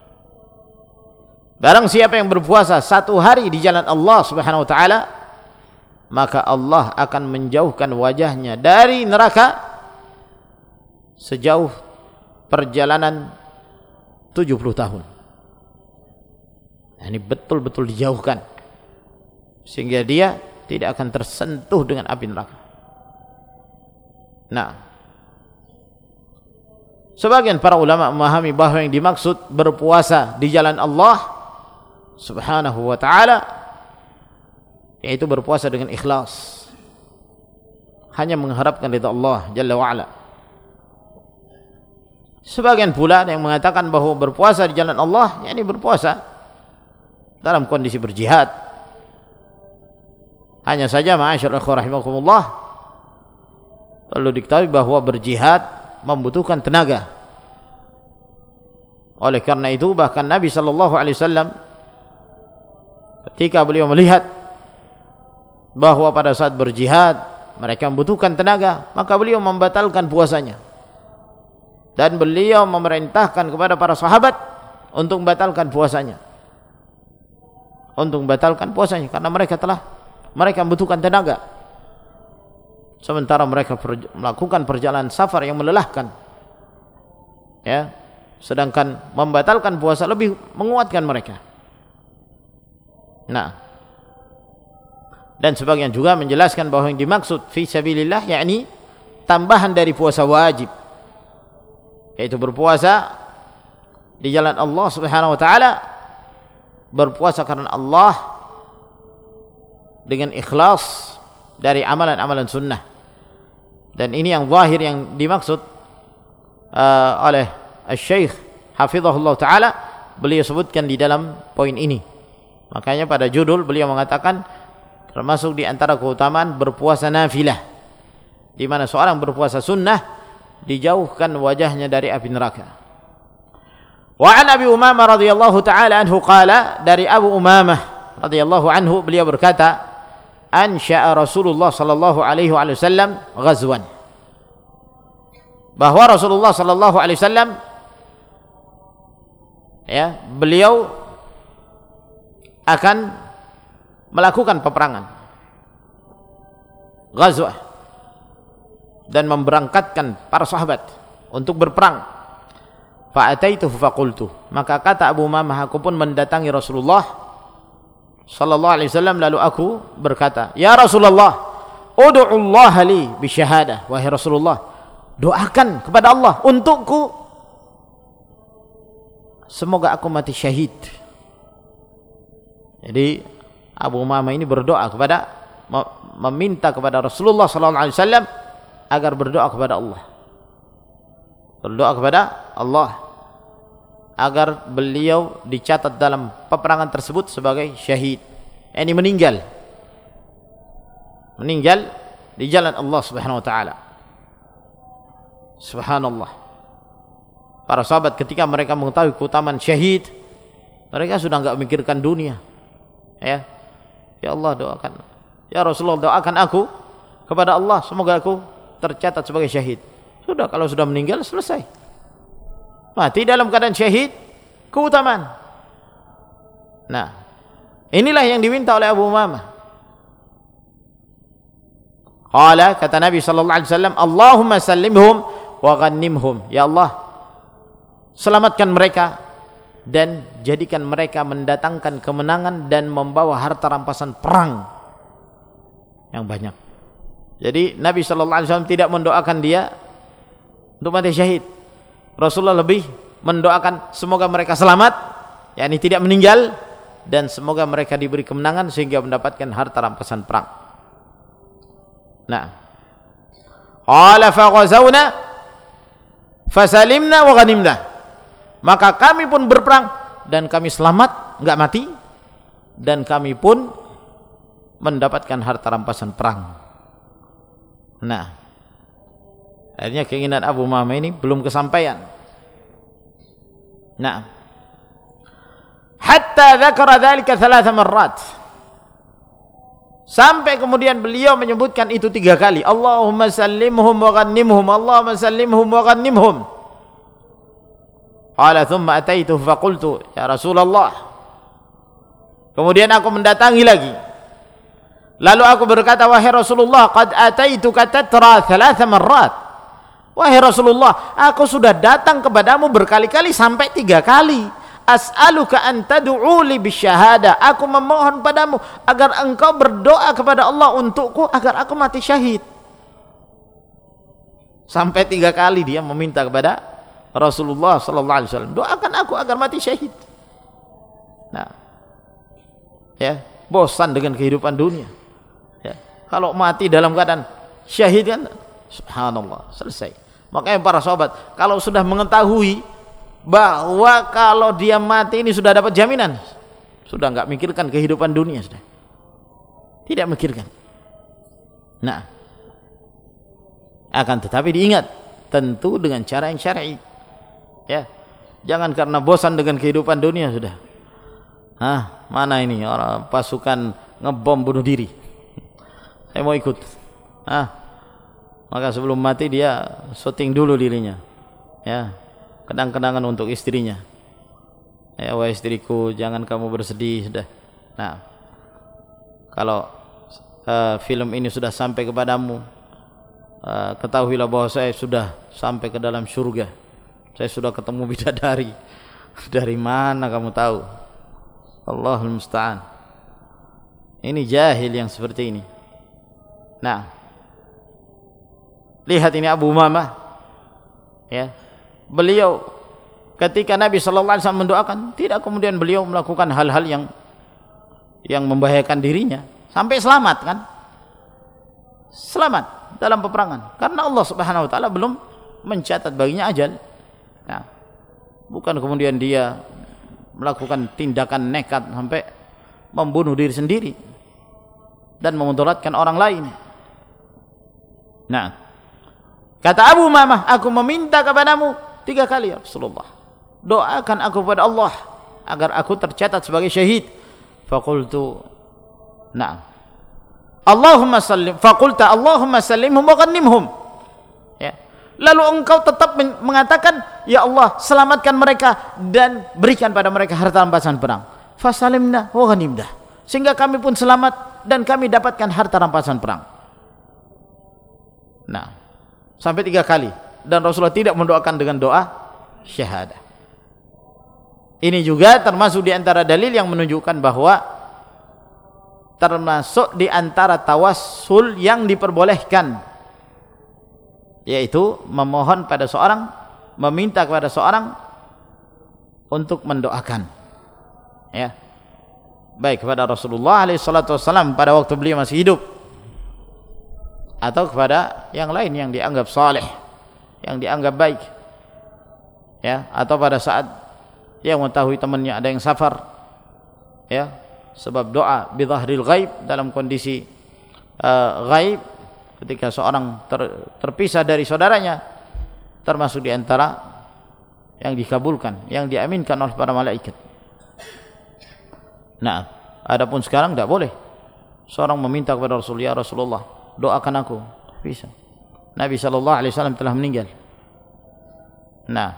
Barang siapa yang berpuasa satu hari di jalan Allah Subhanahu wa taala, maka Allah akan menjauhkan wajahnya dari neraka sejauh perjalanan tujuh puluh tahun. Ini betul-betul dijauhkan sehingga dia tidak akan tersentuh dengan api neraka. Nah, sebagian para ulama memahami bahwa yang dimaksud berpuasa di jalan Allah Subhanahu wa taala yaitu berpuasa dengan ikhlas, hanya mengharapkan ridha Allah Jalla wa Ala. Sebagian pula yang mengatakan bahwa berpuasa di jalan Allah yakni berpuasa dalam kondisi berjihad. Hanya saja ma'asyiral ikhwah rahimakumullah, perlu diketahui bahwa berjihad membutuhkan tenaga. Oleh karena itu bahkan Nabi sallallahu alaihi wasallam ketika beliau melihat bahwa pada saat berjihad mereka membutuhkan tenaga, maka beliau membatalkan puasanya. Dan beliau memerintahkan kepada para sahabat untuk membatalkan puasanya. Untuk membatalkan puasanya karena mereka telah mereka membutuhkan tenaga. Sementara mereka per, melakukan perjalanan safar yang melelahkan. Ya, sedangkan membatalkan puasa lebih menguatkan mereka. Nah, dan sebagian juga menjelaskan bahwa yang dimaksud fi sabilillah yakni tambahan dari puasa wajib, yaitu berpuasa di jalan Allah Subhanahu wa taala, berpuasa karena Allah dengan ikhlas dari amalan-amalan sunnah. Dan ini yang zahir yang dimaksud uh, oleh Asy-Syaikh hafizahullah taala, beliau sebutkan di dalam poin ini. Makanya pada judul beliau mengatakan termasuk di antara keutamaan berpuasa nafilah, di mana seorang berpuasa sunnah dijauhkan wajahnya dari api neraka. Wa an Abi Umamah radhiyallahu taala anhu qala, dari Abu Umamah radhiyallahu anhu beliau berkata, ansya'a Rasulullah sallallahu alaihi wasallam ghazwan, bahwa Rasulullah sallallahu alaihi wasallam ya beliau akan melakukan peperangan ghazwah dan memberangkatkan para sahabat untuk berperang. Fa'ataituhu faqultu, maka kata Abu Umamah, aku pun mendatangi Rasulullah sallallahu alaihi wasallam, lalu aku berkata, ya Rasulullah, ud'u Allah li bisyahadah, wahai Rasulullah, doakan kepada Allah untukku semoga aku mati syahid. Jadi Abu Umamah ini berdoa kepada, meminta kepada Rasulullah sallallahu alaihi wasallam agar berdoa kepada Allah. Berdoa kepada Allah agar beliau dicatat dalam peperangan tersebut sebagai syahid. Ini meninggal. Meninggal di jalan Allah Subhanahu wa taala. Subhanallah. Para sahabat ketika mereka mengetahui keutamaan syahid, mereka sudah enggak memikirkan dunia. Ya. Ya Allah, doakan. Ya Rasulullah, doakan aku kepada Allah semoga aku tercatat sebagai syahid. Sudah, kalau sudah meninggal selesai. Mati dalam keadaan syahid, keutamaan. Nah, inilah yang diminta oleh Abu Umamah. Qala, kata Nabi sallallahu alaihi wasallam, Allahumma sallimhum wa ghanimhum. Ya Allah, selamatkan mereka dan jadikan mereka mendatangkan kemenangan dan membawa harta rampasan perang yang banyak. Jadi Nabi sallallahu alaihi wasallam tidak mendoakan dia untuk mati syahid. Rasulullah lebih mendoakan semoga mereka selamat, yakni tidak meninggal, dan semoga mereka diberi kemenangan sehingga mendapatkan harta rampasan perang. Nah, qala fa ghazawna fasalimna wa ghanimna. Maka kami pun berperang dan kami selamat, enggak mati, dan kami pun mendapatkan harta rampasan perang. Nah, akhirnya keinginan Abu Umamah ini belum kesampaian. Nah, hatta dzakara dzalika thalatha marrat. Sampai kemudian beliau menyebutkan itu tiga kali. Allahumma sallimhum wa ghanimhum, Allahumma sallimhum wa ghanimhum. Qala thumma ataitu fa qultu ya Rasulullah. Kemudian aku mendatangi lagi. Lalu aku berkata, wahai Rasulullah, qad ataituka tatra thalatha marrat. Wahai Rasulullah, aku sudah datang kepadamu berkali-kali sampai tiga kali. As'aluka an tad'u li bisyahada. Aku memohon padamu agar engkau berdoa kepada Allah untukku agar aku mati syahid. Sampai tiga kali dia meminta kepada Rasulullah sallallahu alaihi wasallam, doakan aku agar mati syahid. Nah, ya, bosan dengan kehidupan dunia. Ya, kalau mati dalam keadaan syahid kan, subhanallah, selesai. Makanya para sahabat kalau sudah mengetahui bahwa kalau dia mati ini sudah dapat jaminan, sudah enggak mikirkan kehidupan dunia, sudah tidak mikirkan. Nah, akan tetapi diingat tentu dengan cara yang syar'i. Ya, jangan karena bosan dengan kehidupan dunia sudah. Hah, mana ini orang pasukan ngebom bunuh diri, saya mau ikut. Ah, maka sebelum mati dia syuting dulu dirinya. Ya, kenang-kenangan untuk istrinya. Ya, wahai istriku, jangan kamu bersedih sudah. Nah, kalau uh, film ini sudah sampai kepadamu, uh, ketahuilah bahwa saya sudah sampai ke dalam surga. Saya sudah ketemu bidadari. Dari mana kamu tahu? Allahul musta'an. Ini jahil yang seperti ini. Nah, lihat ini Abu Umamah. Ya, beliau ketika Nabi sallallahu alaihi wasallam mendoakan, tidak kemudian beliau melakukan hal-hal yang yang membahayakan dirinya sampai selamat kan? Selamat dalam peperangan karena Allah Subhanahu wa taala belum mencatat baginya ajal. Nah, bukan kemudian dia melakukan tindakan nekat sampai membunuh diri sendiri dan memudaratkan orang lain. Nah, kata Abu Umamah, aku meminta kepadamu tiga kali ya Rasulullah, doakan aku kepada Allah agar aku tercatat sebagai syahid. Faqultu na'am. Allahumma sallim. Faqulta Allahumma sallimhum wa ghanimhum. Ya. Lalu engkau tetap mengatakan, ya Allah, selamatkan mereka dan berikan pada mereka harta rampasan perang. Fasalimna wa ghanimna. Sehingga kami pun selamat dan kami dapatkan harta rampasan perang. Nah, sampai tiga kali, dan Rasulullah tidak mendoakan dengan doa syahadah. Ini juga termasuk di antara dalil yang menunjukkan bahwa termasuk di antara tawassul yang diperbolehkan, yaitu memohon pada seorang, meminta kepada seorang untuk mendoakan. Ya, baik kepada Rasulullah alaihi salatu wasallam pada waktu beliau masih hidup atau kepada yang lain yang dianggap saleh, yang dianggap baik, ya, atau pada saat dia mengetahui temannya ada yang safar, ya, sebab doa bi dhahril ghaib, dalam kondisi uh, ghaib, ketika seorang ter, terpisah dari saudaranya, termasuk di antara yang dikabulkan, yang diaminkan oleh para malaikat. Nah, adapun sekarang tidak boleh seorang meminta kepada Rasul, ya Rasulullah, doakan aku. Bisa. Nabi sallallahu alaihi wasallam telah meninggal. Nah,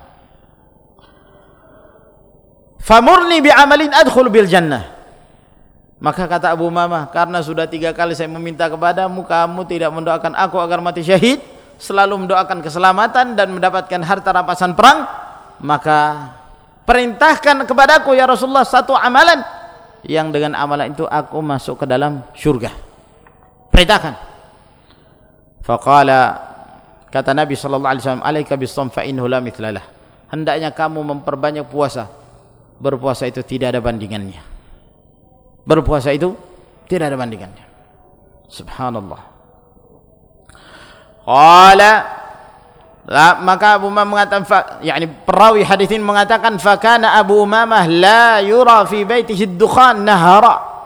famurni bi'amalin adkhul bil jannah. Maka kata Abu Umamah, karena sudah tiga kali saya meminta kepadamu, kamu tidak mendoakan aku agar mati syahid, selalu mendoakan keselamatan dan mendapatkan harta rampasan perang, maka perintahkan kepadaku ya Rasulullah satu amalan yang dengan amalan itu aku masuk ke dalam syurga. Perintahkan. Faqala, kata Nabi sallallahu alaihi wasallam, alaika bis-shaum fa innahu la mithlalah. Hendaknya kamu memperbanyak puasa. Berpuasa itu tidak ada bandingannya. Berpuasa itu tidak ada bandingannya. Subhanallah. Qala, la, maka Abu Umamah mengatakan, yakni perawi hadis ini mengatakan, fa kana Abu Umamah la yura fi baitihi ad-dukhan nahara.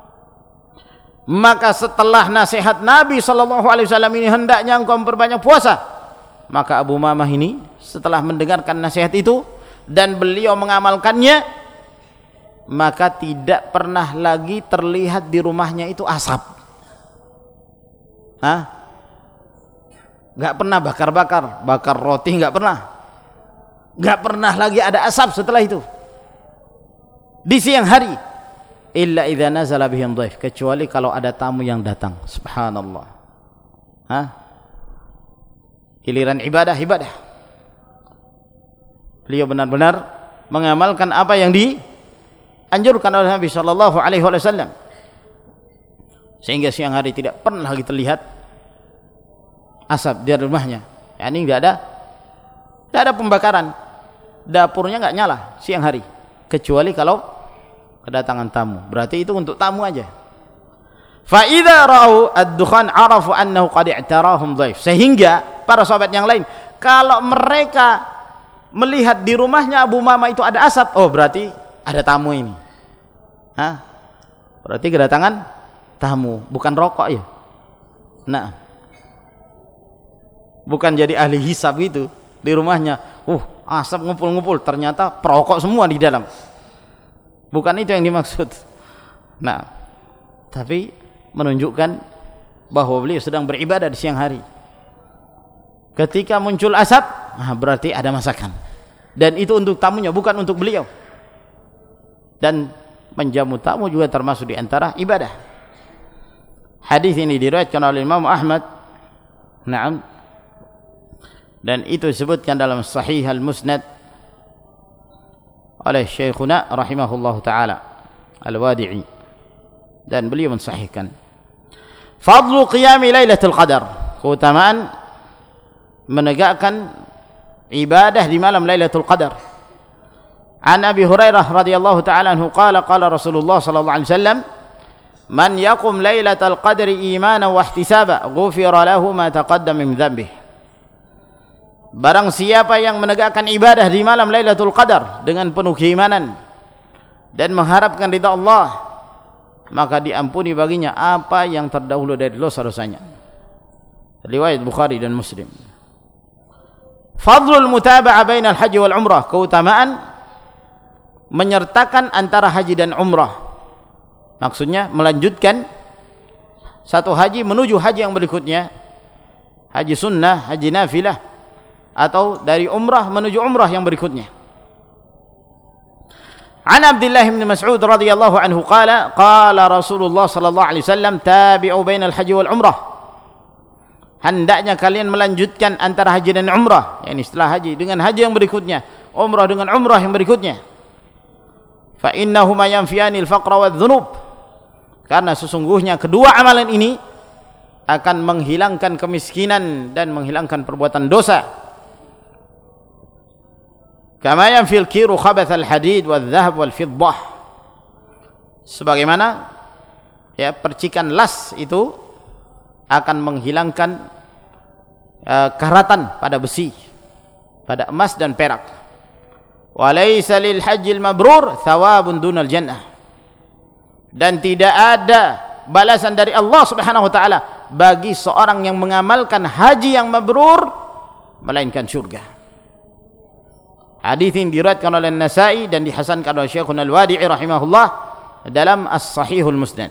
Maka setelah nasihat Nabi sallallahu alaihi wasallam ini, hendaknya engkau memperbanyak puasa, maka Abu Umamah ini setelah mendengarkan nasihat itu dan beliau mengamalkannya, maka tidak pernah lagi terlihat di rumahnya itu asap. Hah? Gak pernah bakar-bakar, bakar roti gak pernah. Gak pernah lagi ada asap setelah itu di siang hari. Illa idza nazala bihim dhaif, kecuali kalau ada tamu yang datang. Subhanallah. Hah? Giliran ibadah, ibadah. Beliau benar-benar mengamalkan apa yang dianjurkan oleh Nabi sallallahu alaihi wasallam, sehingga siang hari tidak pernah lagi terlihat asap di rumahnya. Ya, ini enggak ada enggak ada pembakaran. Dapurnya enggak nyala siang hari, kecuali kalau kedatangan tamu. Berarti itu untuk tamu aja. Fa idza ra'u ad-dukhan 'arafu annahu qad i'tarahum dhaif. Sehingga para sahabat yang lain, kalau mereka melihat di rumahnya Abu Umamah itu ada asap, oh berarti ada tamu ini. Hah? Berarti kedatangan tamu, bukan rokok ya. Nah, bukan jadi ahli hisab gitu di rumahnya. Uh, asap ngumpul-ngumpul, ternyata perokok semua di dalam. Bukan itu yang dimaksud. Nah, tapi menunjukkan bahwa beliau sedang beribadah di siang hari. Ketika muncul asap, nah berarti ada masakan. Dan itu untuk tamunya, bukan untuk beliau. Dan menjamu tamu juga termasuk di antara ibadah. Hadis ini diriwayatkan oleh Imam Ahmad. Naam. Dan itu disebutkan dalam Sahih Al-Musnad oleh Syekhuna rahimahullahu taala Al-Wadi'i, dan beliau mensahihkan. Fadlu qiyami Lailatul Qadar, keutamaan menegakkan ibadah di malam Lailatul Qadar. An Abi Hurairah radhiyallahu taala anhu qala qala Rasulullah sallallahu alaihi wasallam, man yaqum Lailatul Qadri imanan wa ihtisaba ghufira lahu ma taqaddama min dhanbihi. Barang siapa yang menegakkan ibadah di malam Lailatul Qadar dengan penuh keimanan dan mengharapkan ridha Allah, maka diampuni baginya apa yang terdahulu dari dosa-dosanya. Riwayat Bukhari dan Muslim. Fadlul mutaba'ah bainal haji wal umrah, keutamaan menyertakan antara haji dan umrah. Maksudnya melanjutkan satu haji menuju haji yang berikutnya, haji sunnah, haji nafilah, atau dari umrah menuju umrah yang berikutnya. An Abdullah bin Mas'ud radhiyallahu anhu qala qala Rasulullah sallallahu alaihi wasallam, tabi'u bainal haji wal umrah. Hendaknya kalian melanjutkan antara haji dan umrah, yakni setelah haji dengan haji yang berikutnya, umrah dengan umrah yang berikutnya. Fa innahuma yanfiyani al-faqra wadh-dhunub. Karena sesungguhnya kedua amalan ini akan menghilangkan kemiskinan dan menghilangkan perbuatan dosa. Kama yanfil kiru khabath al-hadid wal-dhahab wal-fiddah. Sebagaimana ya percikan las itu akan menghilangkan uh, karatan pada besi, pada emas dan perak. Walaysa lil hajjil mabrur thawabun dunal jannah. Dan tidak ada balasan dari Allah Subhanahu wa taala bagi seorang yang mengamalkan haji yang mabrur melainkan surga. Hadis ini diriwayatkan oleh An-Nasa'i dan dihasankan oleh Syekhuna Al-Wadi'i rahimahullah dalam As-Sahihul Musnad.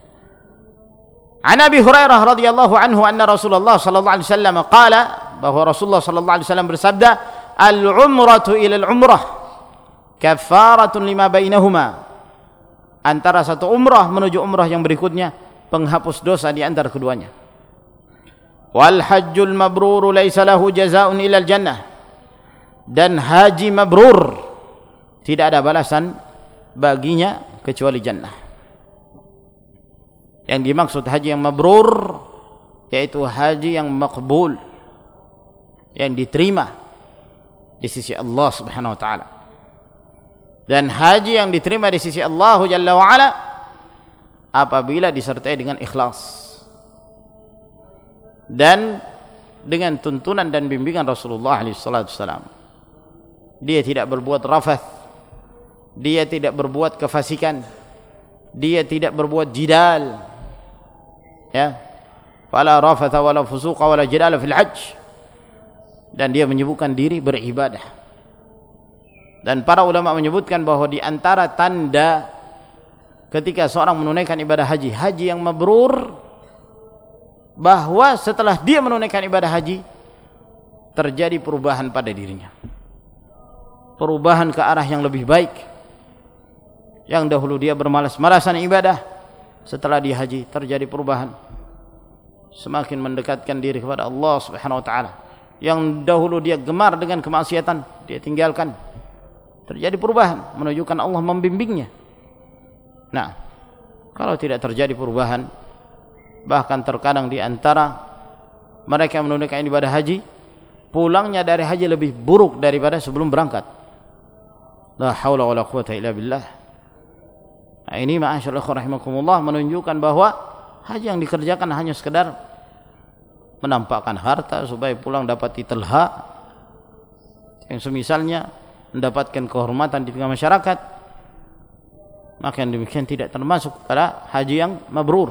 An Abi Hurairah radhiyallahu anhu anna Rasulullah sallallahu alaihi wasallam qala, bahwa Rasulullah sallallahu alaihi wasallam bersabda, al-umratu ila al-umrah kafaratun lima bainahuma. Antara satu umrah menuju umrah yang berikutnya penghapus dosa di antara keduanya. Wal hajjul mabrur laisa lahu jazaa'un ila al-jannah. Dan haji mabrur tidak ada balasan baginya kecuali jannah. Yang dimaksud haji yang mabrur yaitu haji yang maqbul, yang diterima di sisi Allah Subhanahu wa taala. Dan haji yang diterima di sisi Allah Jalla wa ala apabila disertai dengan ikhlas dan dengan tuntunan dan bimbingan Rasulullah alaihi salatu wasallam. Dia tidak berbuat rafath, dia tidak berbuat kefasikan, dia tidak berbuat jidal, ya, fala rafatha wala fusuqa wala jidala fil hajj. Dan dia menyebutkan diri beribadah. Dan para ulama menyebutkan bahwa di antara tanda ketika seorang menunaikan ibadah haji, haji yang mabrur, bahwa setelah dia menunaikan ibadah haji terjadi perubahan pada dirinya, perubahan ke arah yang lebih baik. Yang dahulu dia bermalas-malasan ibadah, setelah dia haji terjadi perubahan, semakin mendekatkan diri kepada Allah Subhanahu wa taala. Yang dahulu dia gemar dengan kemaksiatan, dia tinggalkan, terjadi perubahan, menunjukkan Allah membimbingnya. Nah, kalau tidak terjadi perubahan, bahkan terkadang di antara mereka yang menunaikan ibadah haji, pulangnya dari haji lebih buruk daripada sebelum berangkat. La haula wala quwata illa billah. Nah, ini ma'asyarul ikhwan rahimakumullah menunjukkan bahwa haji yang dikerjakan hanya sekedar menampakkan harta supaya pulang dapat telha, yang semisalnya mendapatkan kehormatan di tengah masyarakat, maka yang demikian tidak termasuk pada haji yang mabrur.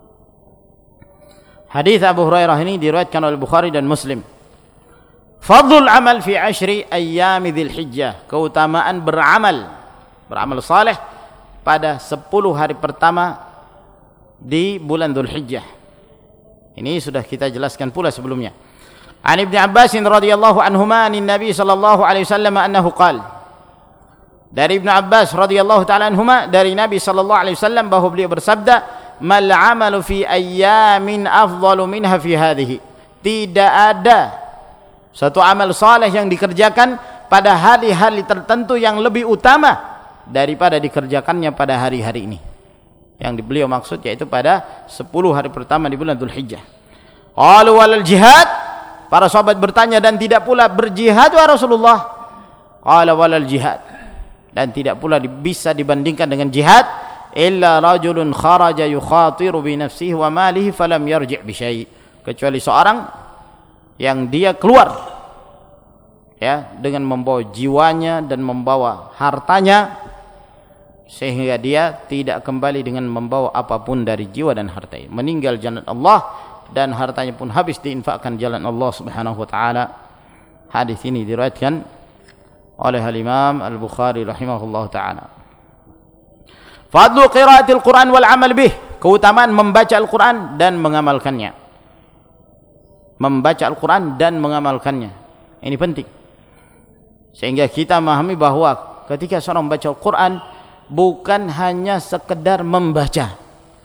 Hadis Abu Hurairah ini diriwayatkan oleh Bukhari dan Muslim. Fadlul amal fi ashri ayyami dzil hijjah, keutamaan beramal, beramal saleh pada sepuluh hari pertama di bulan Dzulhijjah. Ini sudah kita jelaskan pula sebelumnya. An Ibnu Abbas radhiyallahu anhuma an Nabi sallallahu alaihi wasallam annahu qala, dari Ibnu Abbas radhiyallahu taala anhuma dari Nabi sallallahu alaihi wasallam bahwa beliau bersabda, mal amalu fi ayyamin afdalu minha fi hadhihi. Tidak ada satu amal saleh yang dikerjakan pada hari-hari tertentu yang lebih utama daripada dikerjakannya pada hari-hari ini. Yang beliau maksud yaitu pada sepuluh hari pertama di bulan Dzulhijjah. Qalu walal jihad, para sahabat bertanya, dan tidak pula berjihad wa Rasulullah? Qala walal jihad, dan tidak pula bisa dibandingkan dengan jihad, illa rajulun kharaja yukhatiru bi nafsihi wa malihi falam yarji' bi syai', kecuali seorang yang dia keluar ya dengan membawa jiwanya dan membawa hartanya, sehingga dia tidak kembali dengan membawa apapun dari jiwa dan hartanya, meninggal jalan Allah dan hartanya pun habis diinfakkan jalan Allah Subhanahu wa taala. Hadis ini diriwayatkan oleh Al-Imam Al-Bukhari rahimahullah taala. Fadlu qiraatil Quran wal amal bih, keutamaan membaca Al-Quran dan mengamalkannya. Membaca Al-Quran dan mengamalkannya, ini penting, sehingga kita memahami bahwa ketika seorang membaca Al-Quran bukan hanya sekedar membaca,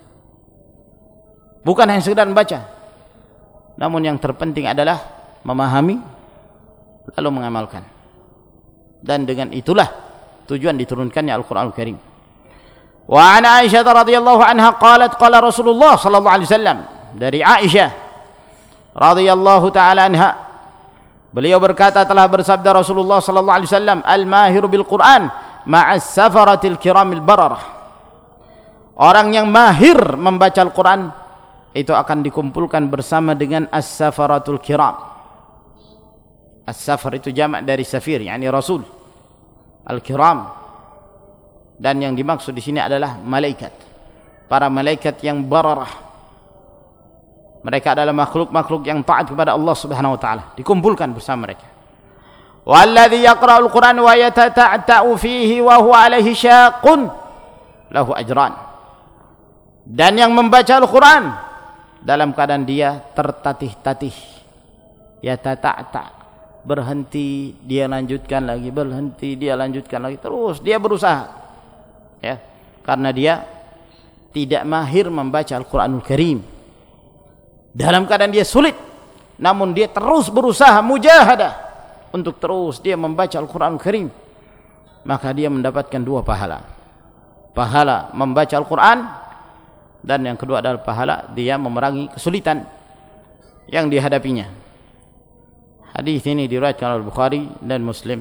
bukan hanya sekedar membaca, namun yang terpenting adalah memahami lalu mengamalkan. Dan dengan itulah tujuan diturunkannya Al-Quran Al-Karim. Wa an Aisyah radhiyallahu anha qalat qala Rasulullah sallallahu alaihi wasallam, dari Aisyah radhiyallahu taala anha, beliau berkata, telah bersabda Rasulullah sallallahu alaihi wasallam, al-mahiru bil Quran ma'as safaratil kiramil bararah, orang yang mahir membaca Al-Quran itu akan dikumpulkan bersama dengan as-safaratul kiram. As-safar itu jamak dari safir, yakni rasul. Al-kiram, dan yang dimaksud di sini adalah malaikat, para malaikat yang bararah. Mereka adalah makhluk-makhluk yang taat kepada Allah Subhanahu wa taala, dikumpulkan bersama mereka. Walladzi yaqra'ul Qur'an wa yatata'u fihi wa huwa 'alaihi syaqqun lahu ajran. Dan yang membaca Al-Qur'an dalam keadaan dia tertatih-tatih, ya tata'ta, berhenti dia lanjutkan lagi, berhenti dia lanjutkan lagi, terus dia berusaha, ya, karena dia tidak mahir membaca Al-Qur'anul Karim. Dalam keadaan dia sulit, namun dia terus berusaha mujahadah untuk terus dia membaca Al-Qur'anul Karim, maka dia mendapatkan dua pahala. Pahala membaca Al-Qur'an, dan yang kedua adalah pahala dia memerangi kesulitan yang dihadapinya. Hadis ini diriwayatkan oleh Bukhari dan Muslim.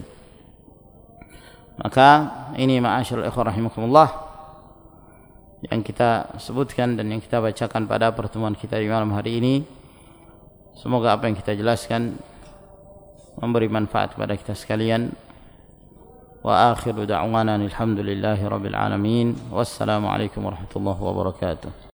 Maka ini ma'asyiral ikhwah rahimakumullah yang kita sebutkan dan yang kita bacakan pada pertemuan kita di malam hari ini. Semoga apa yang kita jelaskan memberi manfaat kepada kita sekalian. Wa akhiru da'wana alhamdulillahi rabbil alamin. Wassalamu alaikum warahmatullahi wabarakatuh.